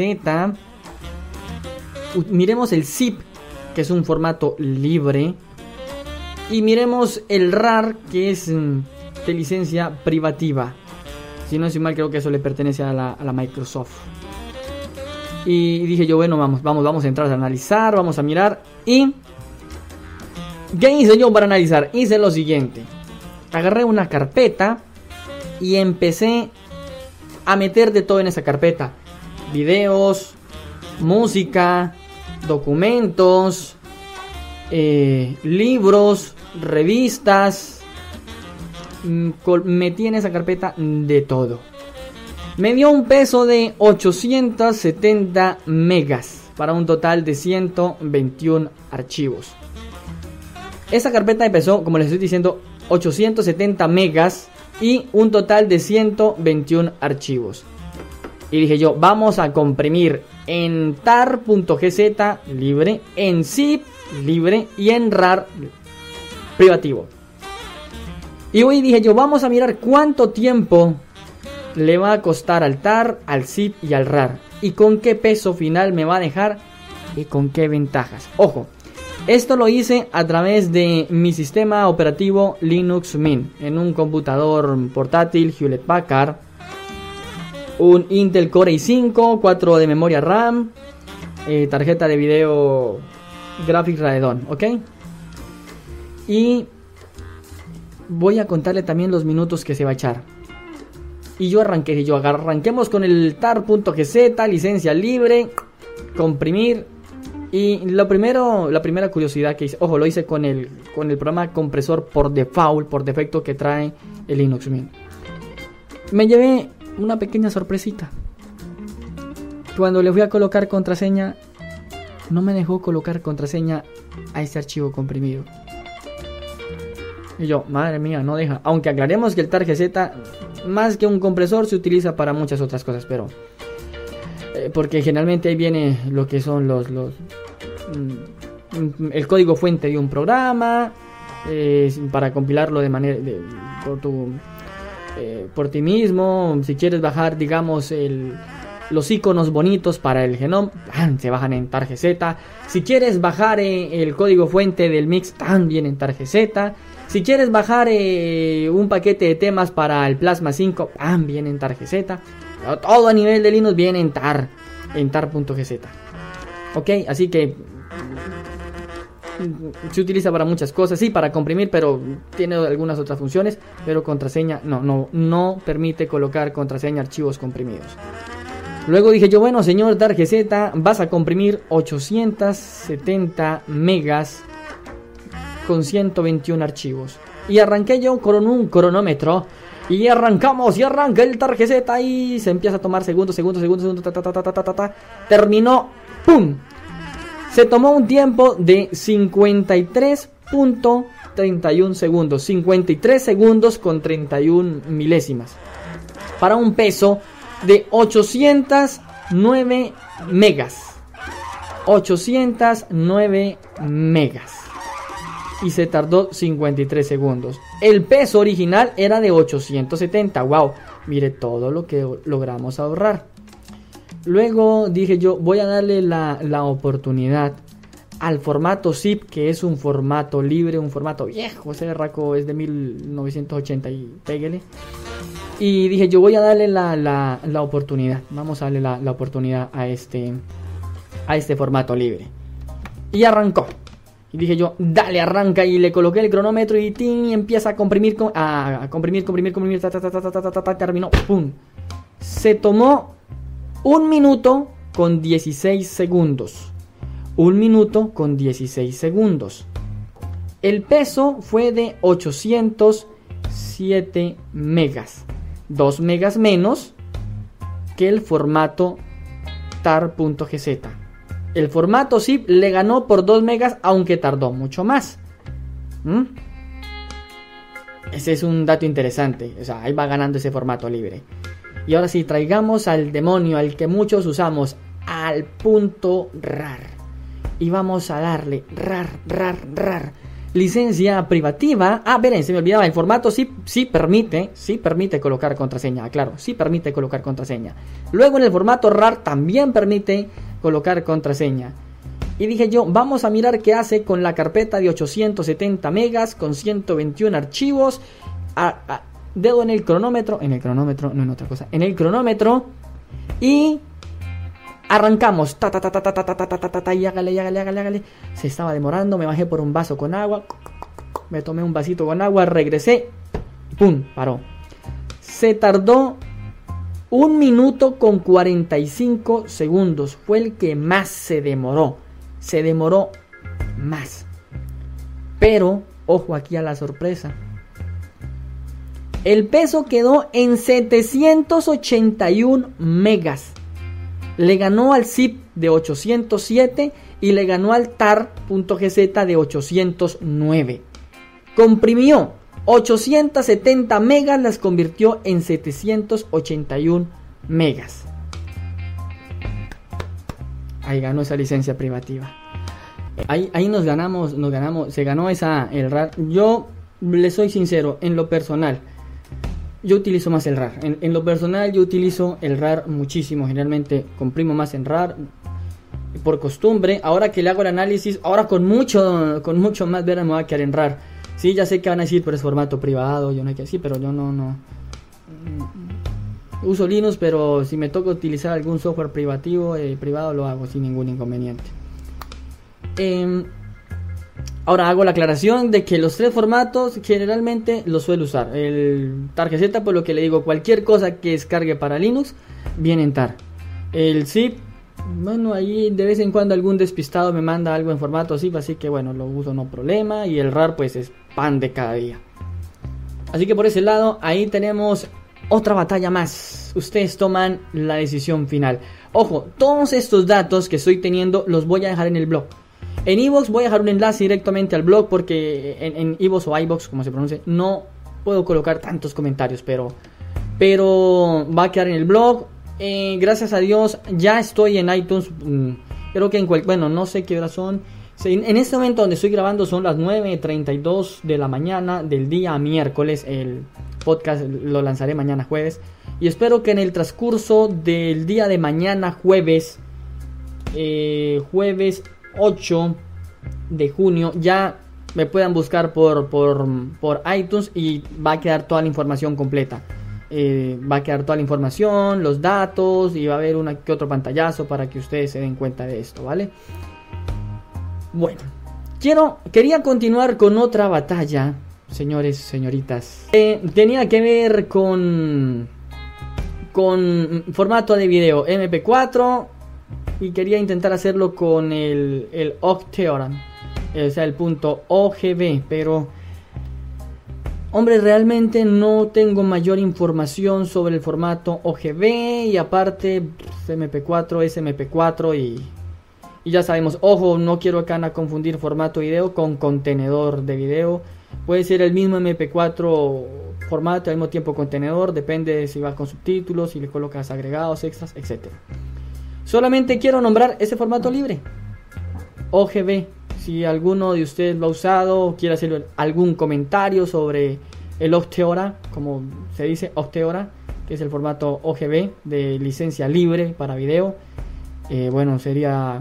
Miremos el zip, que es un formato libre, y miremos el RAR, que es de licencia privativa. Si no estoy mal, creo que eso le pertenece a la Microsoft. Y dije yo, bueno, vamos a entrar a analizar, vamos a mirar. Y ¿qué hice yo para analizar? Hice lo siguiente: agarré una carpeta y empecé a meter de todo en esa carpeta: videos, música, documentos, libros, revistas. Metí en esa carpeta de todo. Me dio un peso de 870 megas para un total de 121 archivos. Esa carpeta empezó, como les estoy diciendo, 870 megas y un total de 121 archivos. Y dije yo, vamos a comprimir en tar.gz libre, en zip libre y en rar privativo. Y hoy dije yo, vamos a mirar cuánto tiempo le va a costar al tar, al zip y al rar, y con qué peso final me va a dejar y con qué ventajas. Ojo, esto lo hice a través de mi sistema operativo Linux Mint, en un computador portátil Hewlett Packard, un Intel Core i5, 4 de memoria RAM, tarjeta de video Graphics Radeon, ¿ok? Y voy a contarle también los minutos que se va a echar. Y yo arranquemos con el tar.gz, licencia libre, comprimir. Y la primera curiosidad que hice, ojo, lo hice con el programa compresor por defecto que trae el Linux Mint. Me llevé una pequeña sorpresita. Cuando le fui a colocar contraseña, no me dejó colocar contraseña a ese archivo comprimido. Y yo, madre mía, no deja. Aunque aclaremos que el tar.gz, más que un compresor, se utiliza para muchas otras cosas, pero porque generalmente ahí viene lo que son el código fuente de un programa, para compilarlo de manera por ti mismo. Si quieres bajar, digamos, los iconos bonitos para el Genome, se bajan en tar.gz. Si quieres bajar el código fuente del mix, también en tar.gz. Si quieres bajar un paquete de temas para el Plasma 5, también en tar.gz. Todo a nivel de Linux viene en tar.gz. Ok, así que se utiliza para muchas cosas, sí, para comprimir, pero tiene algunas otras funciones. Pero contraseña no permite colocar contraseña a archivos comprimidos. Luego dije yo, bueno, señor tar.gz, vas a comprimir 870 megas con 121 archivos. Y arranqué yo con un cronómetro. Y arrancamos, y arranca el tar.gz y se empieza a tomar segundos, terminó, ¡pum! Se tomó un tiempo de 53.31 segundos, 53 segundos con 31 milésimas, para un peso de 809 megas. 809 megas. Y se tardó 53 segundos. El peso original era de 870. Wow, mire todo lo que logramos ahorrar. Luego dije yo, voy a darle la oportunidad al formato zip, que es un formato libre, un formato viejo. Ese berraco es de 1980 y péguele. Y dije yo, voy a darle la oportunidad. Vamos a darle la oportunidad a este formato libre. Y arrancó. Y dije yo, dale, arranca. Y le coloqué el cronómetro y ¡ting! Empieza a comprimir, comprimir, terminó, ¡pum! Se tomó 1 minuto con 16 segundos. 1 minuto con 16 segundos. El peso fue de 807 megas. 2 megas menos que el formato tar.gz. El formato zip le ganó por 2 megas, aunque tardó mucho más. Ese es un dato interesante. O sea, ahí va ganando ese formato libre. Y ahora sí, traigamos al demonio, al que muchos usamos, al punto RAR. Y vamos a darle RAR. Licencia privativa. Miren, se me olvidaba, el formato sí permite colocar contraseña. Claro, sí permite colocar contraseña. Luego en el formato RAR también permite colocar contraseña. Y dije yo, vamos a mirar qué hace con la carpeta de 870 megas con 121 archivos. Dedo en el cronómetro, no en otra cosa, en el cronómetro, y arrancamos. Y hágale. Se estaba demorando, me bajé por un vaso con agua, me tomé un vasito con agua, regresé, ¡pum! Paró. Se tardó 1 minuto con 45 segundos. Fue el que más se demoró. Se demoró más. Pero, ojo aquí a la sorpresa. El peso quedó en 781 megas. Le ganó al zip de 807 y le ganó al tar.gz de 809. Comprimió 870 megas, las convirtió en 781 megas. Ahí ganó esa licencia privativa. Ahí nos ganamos, se ganó el RAR. Yo le soy sincero, en lo personal, yo utilizo más el RAR. En lo personal yo utilizo el RAR muchísimo. Generalmente comprimo más en RAR por costumbre. Ahora que le hago el análisis, ahora con mucho más ver me voy a quedar en RAR. Sí, ya sé que van a decir, pero es formato privado, yo no hay que decir, pero yo no uso Linux, pero si me toca utilizar algún software privado lo hago sin ningún inconveniente. Ahora hago la aclaración de que los 3 formatos generalmente los suelo usar. El tar.gz, por lo que le digo, cualquier cosa que descargue para Linux viene en tar. El zip, bueno, ahí de vez en cuando algún despistado me manda algo en formato zip, así que bueno, lo uso no problema. Y el RAR pues es pan de cada día. Así que por ese lado, ahí tenemos otra batalla más. Ustedes toman la decisión final. Ojo, todos estos datos que estoy teniendo los voy a dejar en el blog. En iVoox voy a dejar un enlace directamente al blog, porque en iVoox o iVoox, como se pronuncia, no puedo colocar tantos comentarios, pero va a quedar en el blog. Gracias a Dios ya estoy en iTunes. Creo que no sé qué horas son. En este momento donde estoy grabando son las 9:32 de la mañana del día miércoles. El podcast lo lanzaré mañana jueves. Y espero que en el transcurso del día de mañana jueves 8 de junio ya me puedan buscar por iTunes y va a quedar toda la información completa. Va a quedar toda la información, los datos, y va a haber una que otro pantallazo para que ustedes se den cuenta de esto, ¿vale? Bueno, quería continuar con otra batalla, señores, señoritas. Tenía que ver con formato de video MP4 y quería intentar hacerlo con el Octeora, o sea, el punto OGB, pero hombre, realmente no tengo mayor información sobre el formato OGB, y aparte MP4 es MP4 y ya sabemos, ojo, no quiero acá confundir formato video con contenedor de video. Puede ser el mismo MP4 formato, al mismo tiempo contenedor, depende de si vas con subtítulos, si le colocas agregados, extras, etc. Solamente quiero nombrar ese formato libre, OGB. Si alguno de ustedes lo ha usado, quiere hacer algún comentario sobre el Octeora, como se dice, Octeora, que es el formato OGB de licencia libre para video. Bueno, sería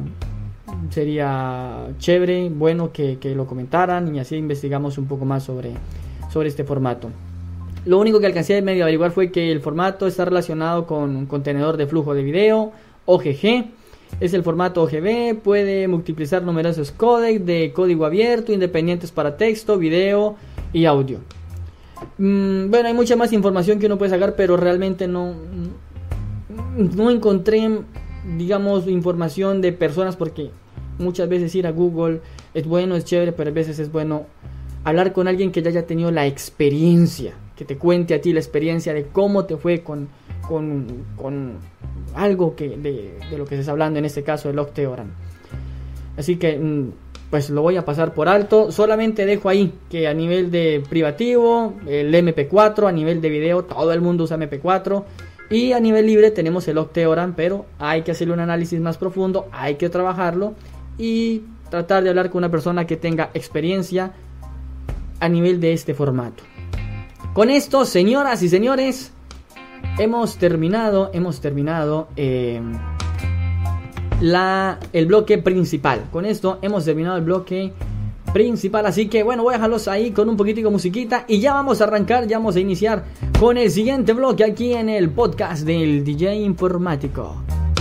chévere, bueno que lo comentaran y así investigamos un poco más sobre este formato. Lo único que alcancé a medio averiguar fue que el formato está relacionado con un contenedor de flujo de video, OGG. Es el formato OGB, puede multiplicar numerosos códecs de código abierto, independientes para texto, video y audio. Bueno, hay mucha más información que uno puede sacar, pero realmente no encontré, digamos, información de personas, porque muchas veces ir a Google es bueno, es chévere, pero a veces es bueno hablar con alguien que ya haya tenido la experiencia, que te cuente a ti la experiencia de cómo te fue con algo de lo que se está hablando, en este caso el Octeoran. Así que pues lo voy a pasar por alto. Solamente dejo ahí que a nivel de privativo, el MP4, a nivel de video, todo el mundo usa MP4. Y a nivel libre tenemos el Octeoran, pero hay que hacerle un análisis más profundo, hay que trabajarlo y tratar de hablar con una persona que tenga experiencia a nivel de este formato. Con esto, señoras y señores, hemos terminado el bloque principal. Con esto hemos terminado el bloque principal, así que bueno, voy a dejarlos ahí con un poquitico de musiquita y ya vamos a arrancar, ya vamos a iniciar con el siguiente bloque aquí en el podcast del DJ Informático.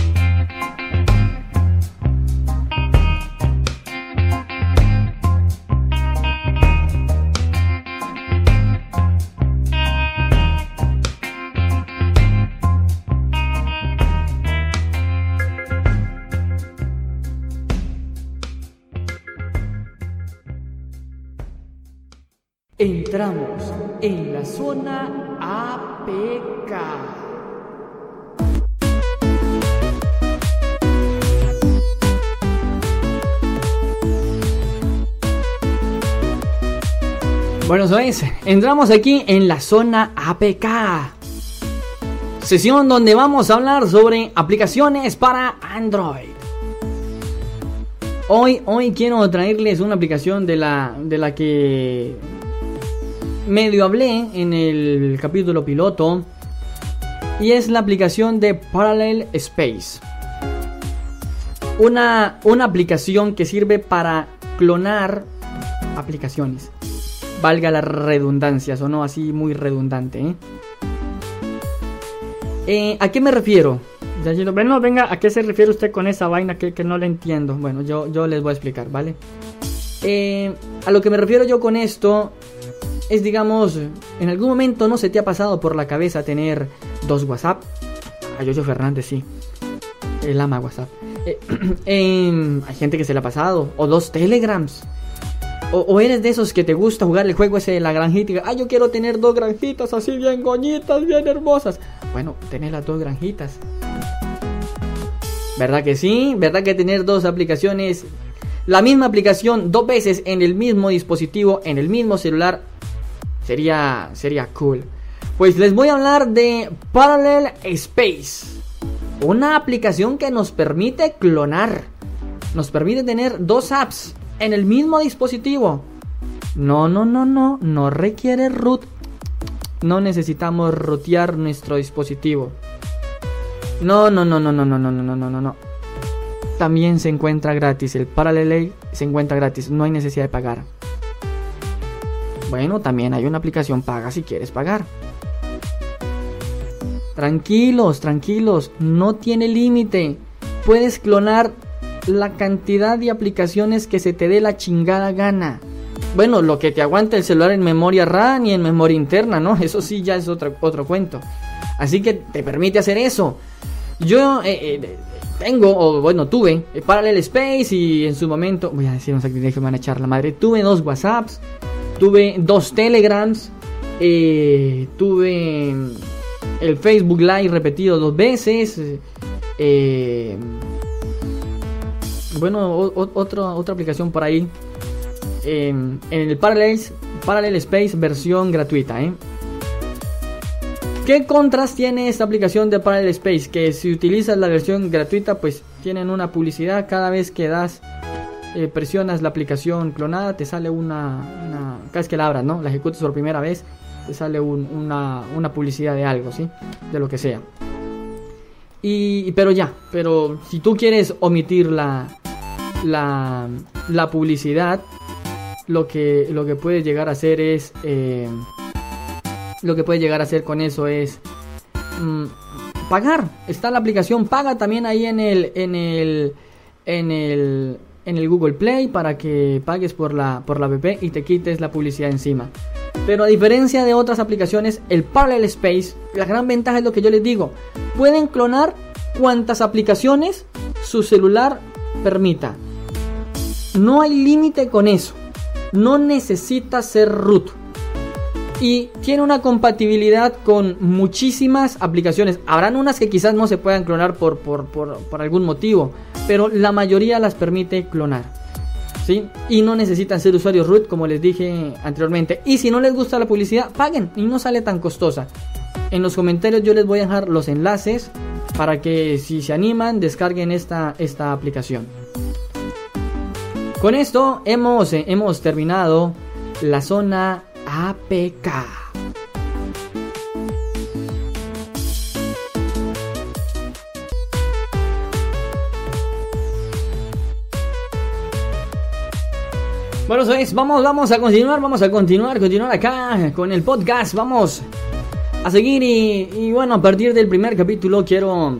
Entramos en la zona APK. Bueno, ¿sabéis? Entramos aquí en la zona APK. Sesión donde vamos a hablar sobre aplicaciones para Android. Hoy quiero traerles una aplicación de la que medio hablé en el capítulo piloto, y es la aplicación de Parallel Space, una aplicación que sirve para clonar aplicaciones, valga la redundancia, sonó así muy redundante, ¿a qué me refiero? Bueno, venga, ¿a qué se refiere usted con esa vaina que no le entiendo? Bueno, yo les voy a explicar, ¿vale? A lo que me refiero yo con esto es, digamos, en algún momento no se te ha pasado por la cabeza tener 2 WhatsApp. A Yoyo Fernández sí, él ama WhatsApp. Hay gente que se le ha pasado, o 2 Telegrams, o eres de esos que te gusta jugar el juego ese de la granjita. Yo quiero tener 2 granjitas así bien goñitas, bien hermosas. Bueno, tener las 2 granjitas, ¿verdad que sí? ¿Verdad que tener 2 aplicaciones, la misma aplicación 2 veces en el mismo dispositivo, en el mismo celular, sería cool? Pues les voy a hablar de Parallel Space, una aplicación que nos permite clonar, nos permite tener 2 apps en el mismo dispositivo. No requiere root, no necesitamos rootear nuestro dispositivo. No. También se encuentra gratis, el Parallel se encuentra gratis, no hay necesidad de pagar. Bueno, también hay una aplicación paga si quieres pagar. Tranquilos, no tiene límite. Puedes clonar la cantidad de aplicaciones que se te dé la chingada gana. Bueno, lo que te aguanta el celular en memoria RAM y en memoria interna, ¿no? Eso sí ya es otro cuento. Así que te permite hacer eso. Yo tuve Parallel Space, y en su momento, voy a decir un sacrilegio, me van a echar la madre, tuve 2 WhatsApps, tuve 2 Telegrams, tuve el Facebook Live repetido 2 veces, otra aplicación por ahí, en el Parallel Space versión gratuita, ¿Qué contras tiene esta aplicación de Parallel Space? Que si utilizas la versión gratuita, pues tienen una publicidad cada vez que presionas la aplicación clonada, te sale una cada vez que la abras, ¿no? La ejecutas por primera vez, te sale una publicidad de algo, ¿sí? De lo que sea. Pero si tú quieres omitir la publicidad, lo que puedes llegar a hacer es con eso es pagar. Está la aplicación Paga también ahí en el Google Play para que pagues por la app y te quites la publicidad encima. Pero a diferencia de otras aplicaciones, el Parallel Space, la gran ventaja es lo que yo les digo: pueden clonar cuantas aplicaciones su celular permita. No hay límite con eso. No necesita ser root. Y tiene una compatibilidad con muchísimas aplicaciones. Habrán unas que quizás no se puedan clonar por algún motivo, pero la mayoría las permite clonar, ¿sí? Y no necesitan ser usuarios root, como les dije anteriormente. Y si no les gusta la publicidad, paguen y no sale tan costosa. En los comentarios yo les voy a dejar los enlaces para que, si se animan, descarguen esta aplicación. Con esto hemos terminado la zona APK. Bueno, vamos a continuar acá con el podcast. Vamos a seguir y bueno, a partir del primer capítulo quiero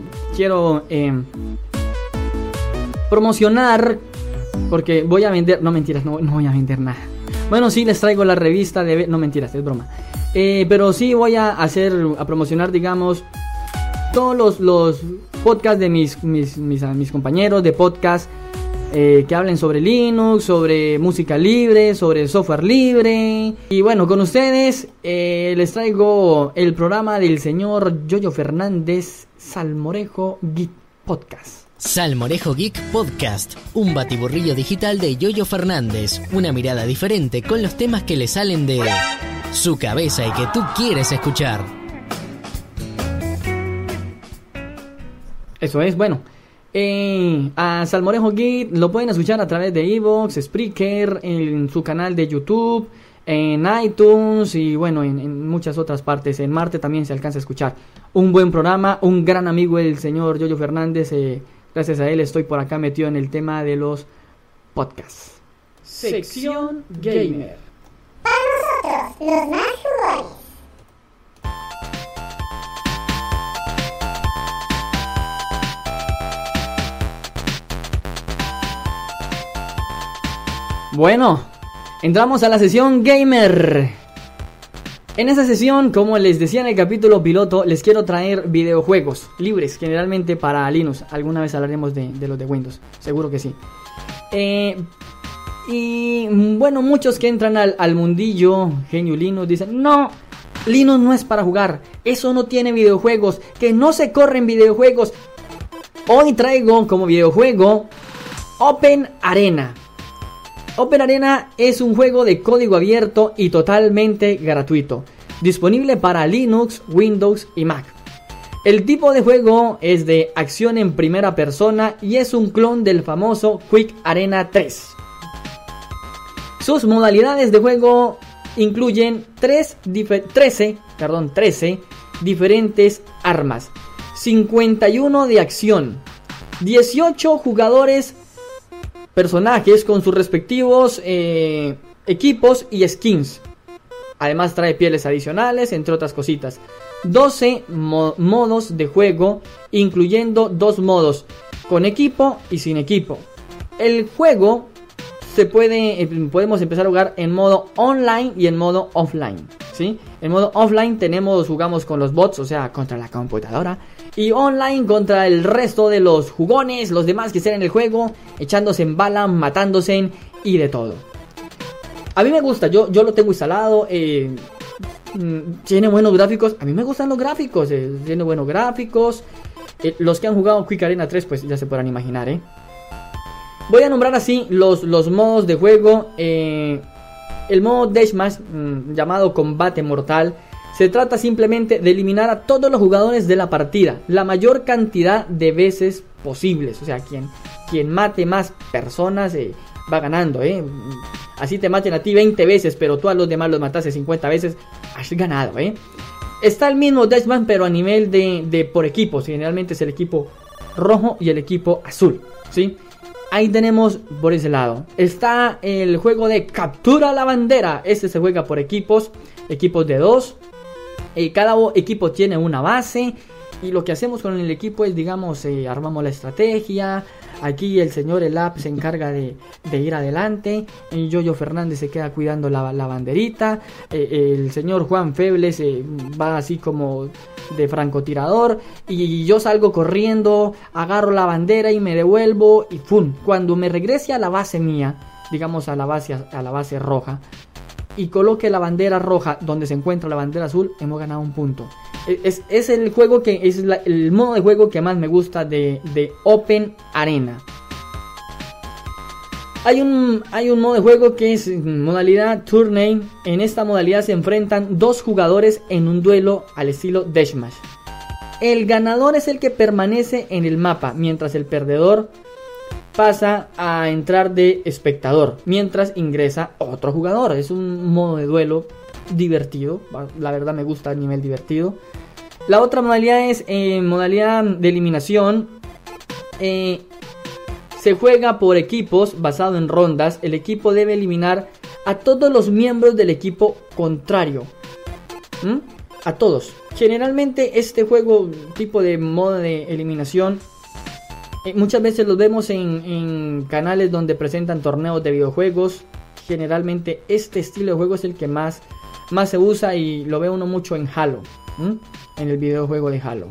promocionar, porque voy a vender, no mentiras, no voy a vender nada. Bueno, sí les traigo la revista de, no mentiras, es broma. Pero sí voy a promocionar, digamos, todos los podcasts de mis compañeros de podcast. Que hablen sobre Linux, sobre música libre, sobre software libre. Y bueno, con ustedes les traigo el programa del señor Yoyo Fernández, Salmorejo Geek Podcast. Salmorejo Geek Podcast, un batiburrillo digital de Yoyo Fernández, una mirada diferente con los temas que le salen de su cabeza y que tú quieres escuchar. Eso es, bueno. A Salmorejo Geek lo pueden escuchar a través de Evox, Spreaker, en su canal de YouTube, en iTunes y bueno, en muchas otras partes. En Marte también se alcanza a escuchar. Un buen programa, un gran amigo el señor Yoyo Fernández. Gracias a él estoy por acá metido en el tema de los podcasts. Sección Gamer. Para nosotros, los más jugones. Bueno, entramos a la sesión Gamer. En esta sesión, como les decía en el capítulo piloto, les quiero traer videojuegos libres, generalmente para Linux. Alguna vez hablaremos de los de Windows, seguro que sí. Y bueno, muchos que entran al mundillo genio Linux dicen: no, Linux no es para jugar, eso no tiene videojuegos, que no se corren videojuegos. Hoy traigo como videojuego Open Arena. Open Arena es un juego de código abierto y totalmente gratuito, disponible para Linux, Windows y Mac. El tipo de juego es de acción en primera persona y es un clon del famoso Quick Arena 3. Sus modalidades de juego incluyen 13 diferentes armas, 51 de acción, 18 jugadores, personajes con sus respectivos equipos y skins. Además trae pieles adicionales, entre otras cositas. 12 modos de juego, incluyendo 2 modos, con equipo y sin equipo. El juego podemos empezar a jugar en modo online y en modo offline, ¿sí? En modo offline jugamos con los bots, o sea, contra la computadora. Y online contra el resto de los jugones, los demás que estén en el juego, echándose en bala, matándose y de todo. A mí me gusta, yo lo tengo instalado, tiene buenos gráficos, a mí me gustan los gráficos, tiene buenos gráficos. Los que han jugado Quick Arena 3 pues ya se podrán imaginar, Voy a nombrar así los modos de juego. El modo Deathmatch, llamado Combate Mortal, se trata simplemente de eliminar a todos los jugadores de la partida la mayor cantidad de veces posibles. O sea, quien mate más personas va ganando, así te maten a ti 20 veces, pero tú a los demás los mataste 50 veces, has ganado, Está el mismo Deathmatch, pero a nivel de por equipos. Generalmente es el equipo rojo y el equipo azul, ¿sí? Ahí tenemos por ese lado. Está el juego de Captura la Bandera. Este se juega por equipos de 2. Cada equipo tiene una base. Y lo que hacemos con el equipo es, digamos, armamos la estrategia. Aquí el señor Elap se encarga de ir adelante. Y Yoyo Fernández se queda cuidando la banderita. El señor Juan Febles va así como de francotirador. Y yo salgo corriendo, agarro la bandera y me devuelvo. Y ¡pum! Cuando me regrese a la base mía, digamos a la base roja, y coloque la bandera roja donde se encuentra la bandera azul, hemos ganado un punto. Es el juego que es el modo de juego que más me gusta de Open Arena. Hay un modo de juego que es modalidad Tourney. En esta modalidad se enfrentan 2 jugadores en un duelo al estilo Deathmatch. El ganador es el que permanece en el mapa, mientras el perdedor pasa a entrar de espectador mientras ingresa otro jugador. Es un modo de duelo divertido, la verdad me gusta a nivel divertido. La otra modalidad es modalidad de eliminación. Se juega por equipos basado en rondas. El equipo debe eliminar a todos los miembros del equipo contrario. A todos. Generalmente este juego, tipo de modo de eliminación, muchas veces los vemos en canales donde presentan torneos de videojuegos. Generalmente este estilo de juego es el que más se usa y lo ve uno mucho en Halo, en el videojuego de Halo.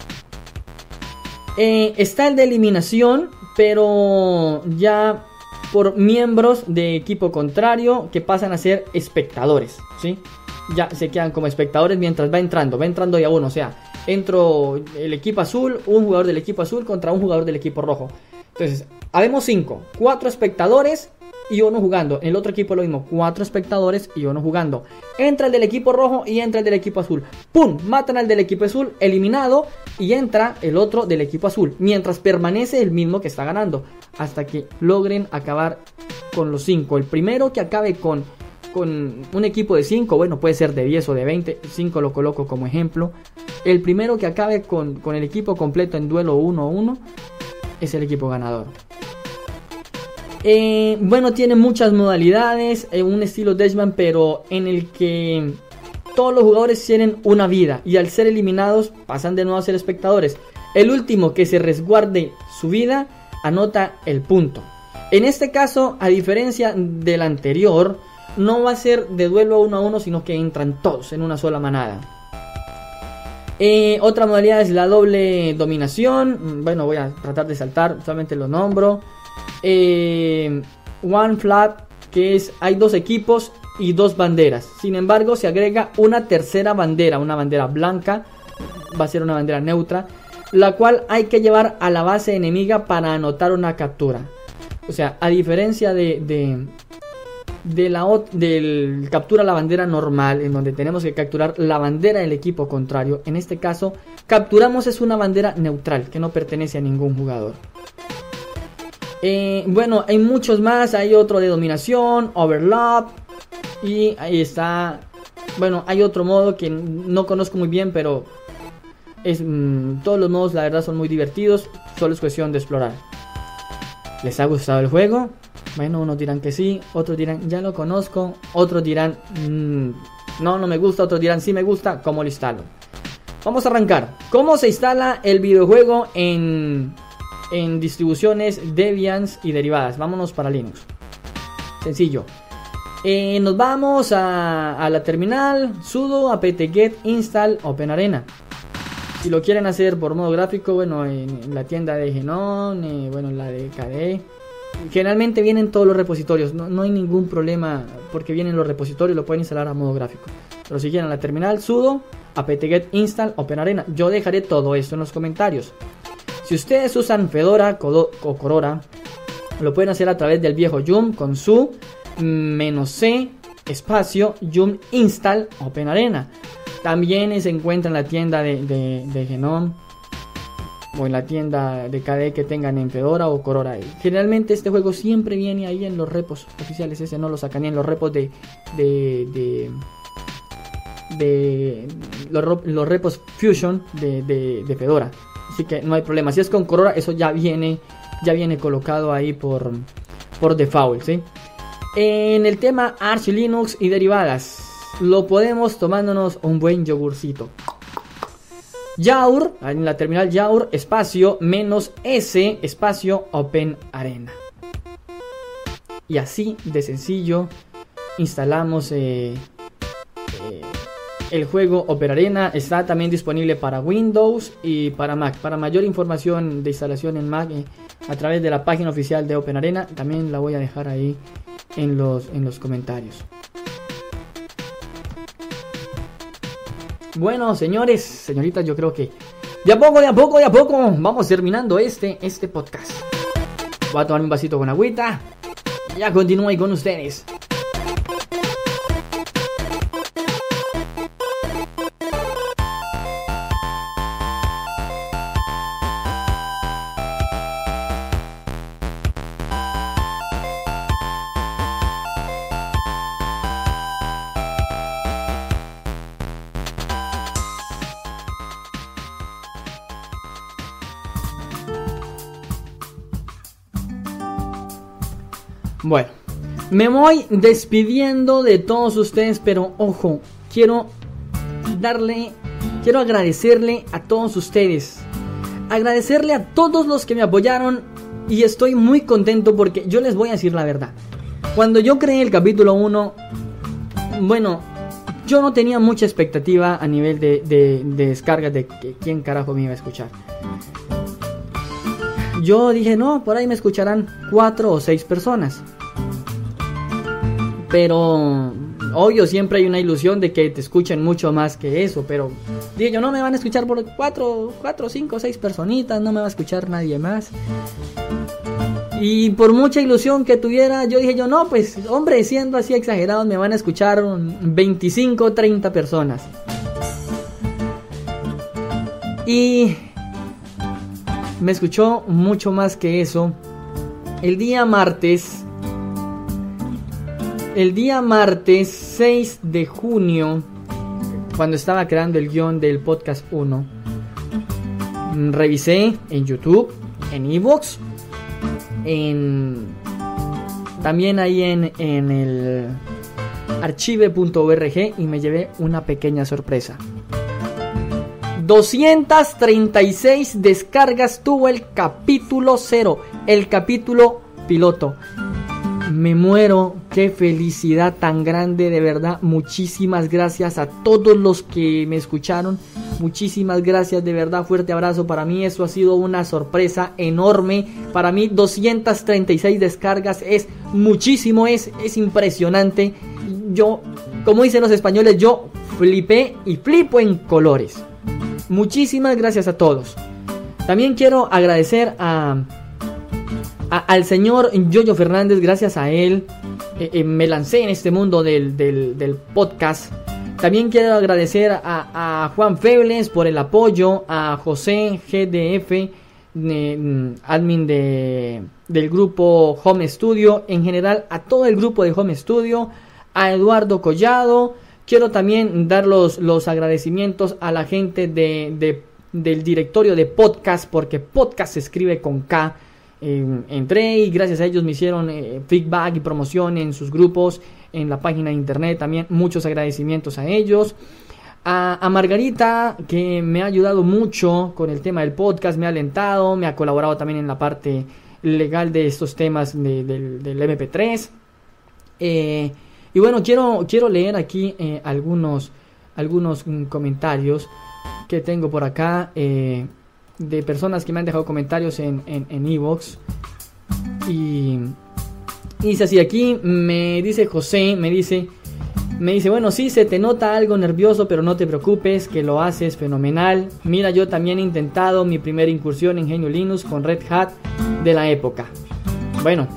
Está el de eliminación, pero ya por miembros de equipo contrario que pasan a ser espectadores, ¿sí? Ya se quedan como espectadores mientras va entrando ya uno, o sea, entro el equipo azul, un jugador del equipo azul contra un jugador del equipo rojo. Entonces, habemos 5, 4 espectadores y uno jugando. En el otro equipo lo mismo, 4 espectadores y uno jugando. Entra el del equipo rojo y entra el del equipo azul. ¡Pum! Matan al del equipo azul, eliminado, y entra el otro del equipo azul. Mientras permanece el mismo que está ganando, hasta que logren acabar con los 5. El primero que acabe con un equipo de 5, bueno, puede ser de 10 o de 20, 5 lo coloco como ejemplo. El primero que acabe con el equipo completo en duelo 1-1 es el equipo ganador. Bueno, tiene muchas modalidades, un estilo Deathmatch, pero en el que todos los jugadores tienen una vida y al ser eliminados pasan de nuevo a ser espectadores. El último que se resguarde su vida anota el punto. En este caso, a diferencia del anterior, no va a ser de duelo 1-1, sino que entran todos en una sola manada. Otra modalidad es la doble dominación. Bueno, voy a tratar de saltar, solamente lo nombro. One flag, que es hay 2 equipos y 2 banderas. Sin embargo, se agrega una tercera bandera, una bandera blanca, va a ser una bandera neutra, la cual hay que llevar a la base enemiga para anotar una captura. O sea, a diferencia del captura la bandera normal, en donde tenemos que capturar la bandera del equipo contrario, en este caso capturamos es una bandera neutral que no pertenece a ningún jugador. Bueno, hay muchos más. Hay otro de dominación, overlap, y ahí está. Bueno, hay otro modo que no conozco muy bien, pero todos los modos la verdad son muy divertidos. Solo es cuestión de explorar. ¿Les ha gustado el juego? Bueno, unos dirán que sí, otros dirán ya lo conozco, otros dirán no me gusta, otros dirán sí me gusta. ¿Cómo lo instalo? Vamos a arrancar. ¿Cómo se instala el videojuego en distribuciones Debian y derivadas? Vámonos para Linux. Sencillo. Nos vamos a la terminal, sudo apt-get install OpenArena. Si lo quieren hacer por modo gráfico, bueno, en la tienda de Genome, bueno, en la de KDE, generalmente vienen todos los repositorios. No hay ningún problema porque vienen los repositorios, lo pueden instalar a modo gráfico. Pero si quieren la terminal, sudo apt-get install OpenArena. Yo dejaré todo esto en los comentarios. Si ustedes usan Fedora o Corora, lo pueden hacer a través del viejo yum con su -c espacio yum install OpenArena. También se encuentra en la tienda de Genome en la tienda de KDE que tengan en Fedora o Corora. Generalmente este juego siempre viene ahí en los repos oficiales, ese no lo sacan ni en los repos de los repos Fusion de Fedora. Así que no hay problema. Si es con Corora, eso ya viene colocado ahí por default, ¿sí? En el tema Arch Linux y derivadas, lo podemos tomándonos un buen yogurcito. Yaur, en la terminal Yaur, espacio, -s, espacio, Open Arena. Y así de sencillo instalamos el juego Open Arena. Está también disponible para Windows y para Mac. Para mayor información de instalación en Mac, a través de la página oficial de Open Arena, también la voy a dejar ahí en los comentarios. Bueno, señores, señoritas, yo creo que de a poco vamos terminando este podcast. Voy a tomar un vasito con agüita. Ya continúo ahí con ustedes. Bueno, me voy despidiendo de todos ustedes, pero ojo, quiero agradecerle a todos ustedes, agradecerle a todos los que me apoyaron, y estoy muy contento porque yo les voy a decir la verdad. Cuando yo creé el capítulo 1, bueno, yo no tenía mucha expectativa a nivel de descargas de quién carajo me iba a escuchar. Yo dije, no, por ahí me escucharán 4 o 6 personas. Pero obvio, siempre hay una ilusión de que te escuchen mucho más que eso. Pero dije yo, no me van a escuchar por 4, 5, 6 personitas. No me va a escuchar nadie más. Y por mucha ilusión que tuviera, yo dije yo, no, pues hombre, siendo así exagerados, me van a escuchar 25, 30 personas. Y me escuchó mucho más que eso. El día martes 6 de junio, cuando estaba creando el guión del podcast 1, revisé en YouTube, en iVoox, también ahí en el archive.org, y me llevé una pequeña sorpresa. 236 descargas tuvo el capítulo 0, el capítulo piloto. Me muero, qué felicidad tan grande, de verdad. Muchísimas gracias a todos los que me escucharon. Muchísimas gracias, de verdad, fuerte abrazo. Para mí eso ha sido una sorpresa enorme. Para mí 236 descargas es muchísimo, es impresionante. Yo, como dicen los españoles, yo flipé y flipo en colores. Muchísimas gracias a todos. También quiero agradecer al señor Yoyo Fernández. Gracias a él me lancé en este mundo del podcast. También quiero agradecer a Juan Febles por el apoyo, a José GDF, admin del grupo Home Studio, en general a todo el grupo de Home Studio, a Eduardo Collado. Quiero también dar los agradecimientos a la gente del directorio de podcast, porque podcast se escribe con K. Entré y gracias a ellos me hicieron feedback y promoción en sus grupos, en la página de internet. También muchos agradecimientos a ellos. A Margarita, que me ha ayudado mucho con el tema del podcast, me ha alentado, me ha colaborado también en la parte legal de estos temas del MP3. Y bueno, quiero leer aquí algunos comentarios que tengo por acá, de personas que me han dejado comentarios en iVoox. Y dice así, aquí me dice José, me dice, bueno, sí, se te nota algo nervioso, pero no te preocupes, que lo haces fenomenal. Mira, yo también he intentado mi primera incursión en GNU Linux con Red Hat de la época. Bueno,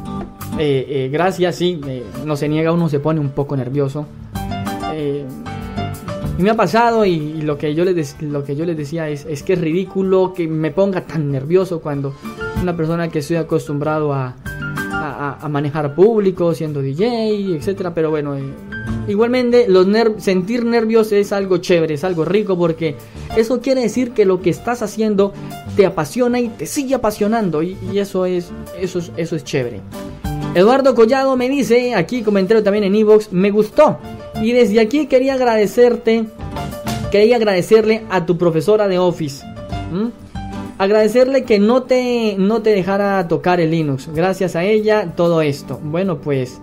gracias, sí, no se niega, uno se pone un poco nervioso. Y me ha pasado y lo que yo les decía es que es ridículo que me ponga tan nervioso cuando una persona que estoy acostumbrado a manejar público, siendo DJ, etcétera. Pero bueno, igualmente sentir nervios es algo chévere, es algo rico, porque eso quiere decir que lo que estás haciendo te apasiona y te sigue apasionando, y eso es chévere. Eduardo Collado me dice, aquí comentario también en iVoox, me gustó, y desde aquí quería agradecerle a tu profesora de Office. Agradecerle que no te dejara tocar el Linux. Gracias a ella todo esto. Bueno, pues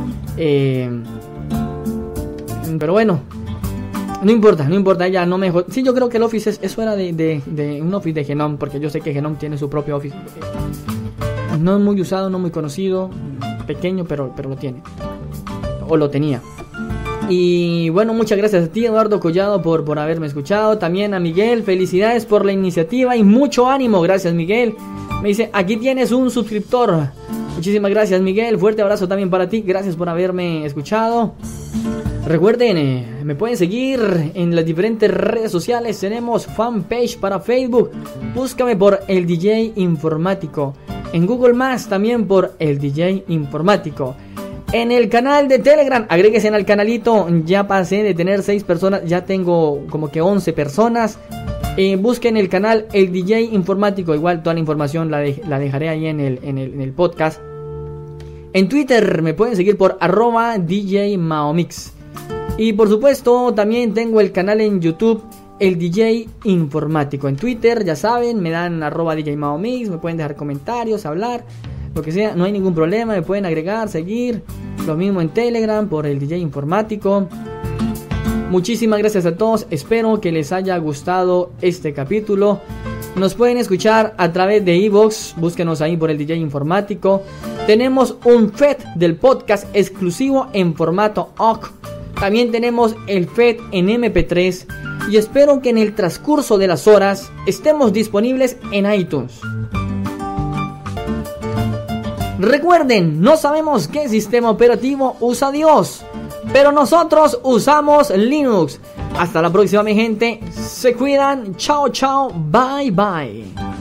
pero bueno, no importa, ella no me dejó. Sí, yo creo que el Office eso era de un Office de Genome, porque yo sé que Genome tiene su propio Office. No es muy usado, no muy conocido, pequeño, pero lo tiene. O lo tenía. Y bueno, muchas gracias a ti, Eduardo Collado, por haberme escuchado. También a Miguel, felicidades por la iniciativa y mucho ánimo. Gracias, Miguel. Me dice, aquí tienes un suscriptor. Muchísimas gracias, Miguel. Fuerte abrazo también para ti. Gracias por haberme escuchado. Recuerden, me pueden seguir en las diferentes redes sociales. Tenemos fanpage para Facebook. Búscame por El DJ Informático. En Google Más también por El DJ Informático. En el canal de Telegram, agréguense al canalito. Ya pasé de tener 6 personas, ya tengo como que 11 personas. Busquen el canal El DJ Informático. Igual toda la información la dejaré ahí en el podcast. En Twitter me pueden seguir por @DJMaomix. Y por supuesto también tengo el canal en YouTube El DJ Informático. En Twitter, ya saben, me dan @DJMaomix. Me pueden dejar comentarios, hablar, lo que sea, no hay ningún problema. Me pueden agregar, seguir. Lo mismo en Telegram por El DJ Informático. Muchísimas gracias a todos. Espero que les haya gustado este capítulo. Nos pueden escuchar a través de iVoox. Búsquenos ahí por El DJ Informático. Tenemos un feed del podcast exclusivo en formato OGG. También tenemos el feed en MP3. Y espero que en el transcurso de las horas estemos disponibles en iTunes. Recuerden, no sabemos qué sistema operativo usa Dios, pero nosotros usamos Linux. Hasta la próxima, mi gente. Se cuidan. Chao, chao. Bye, bye.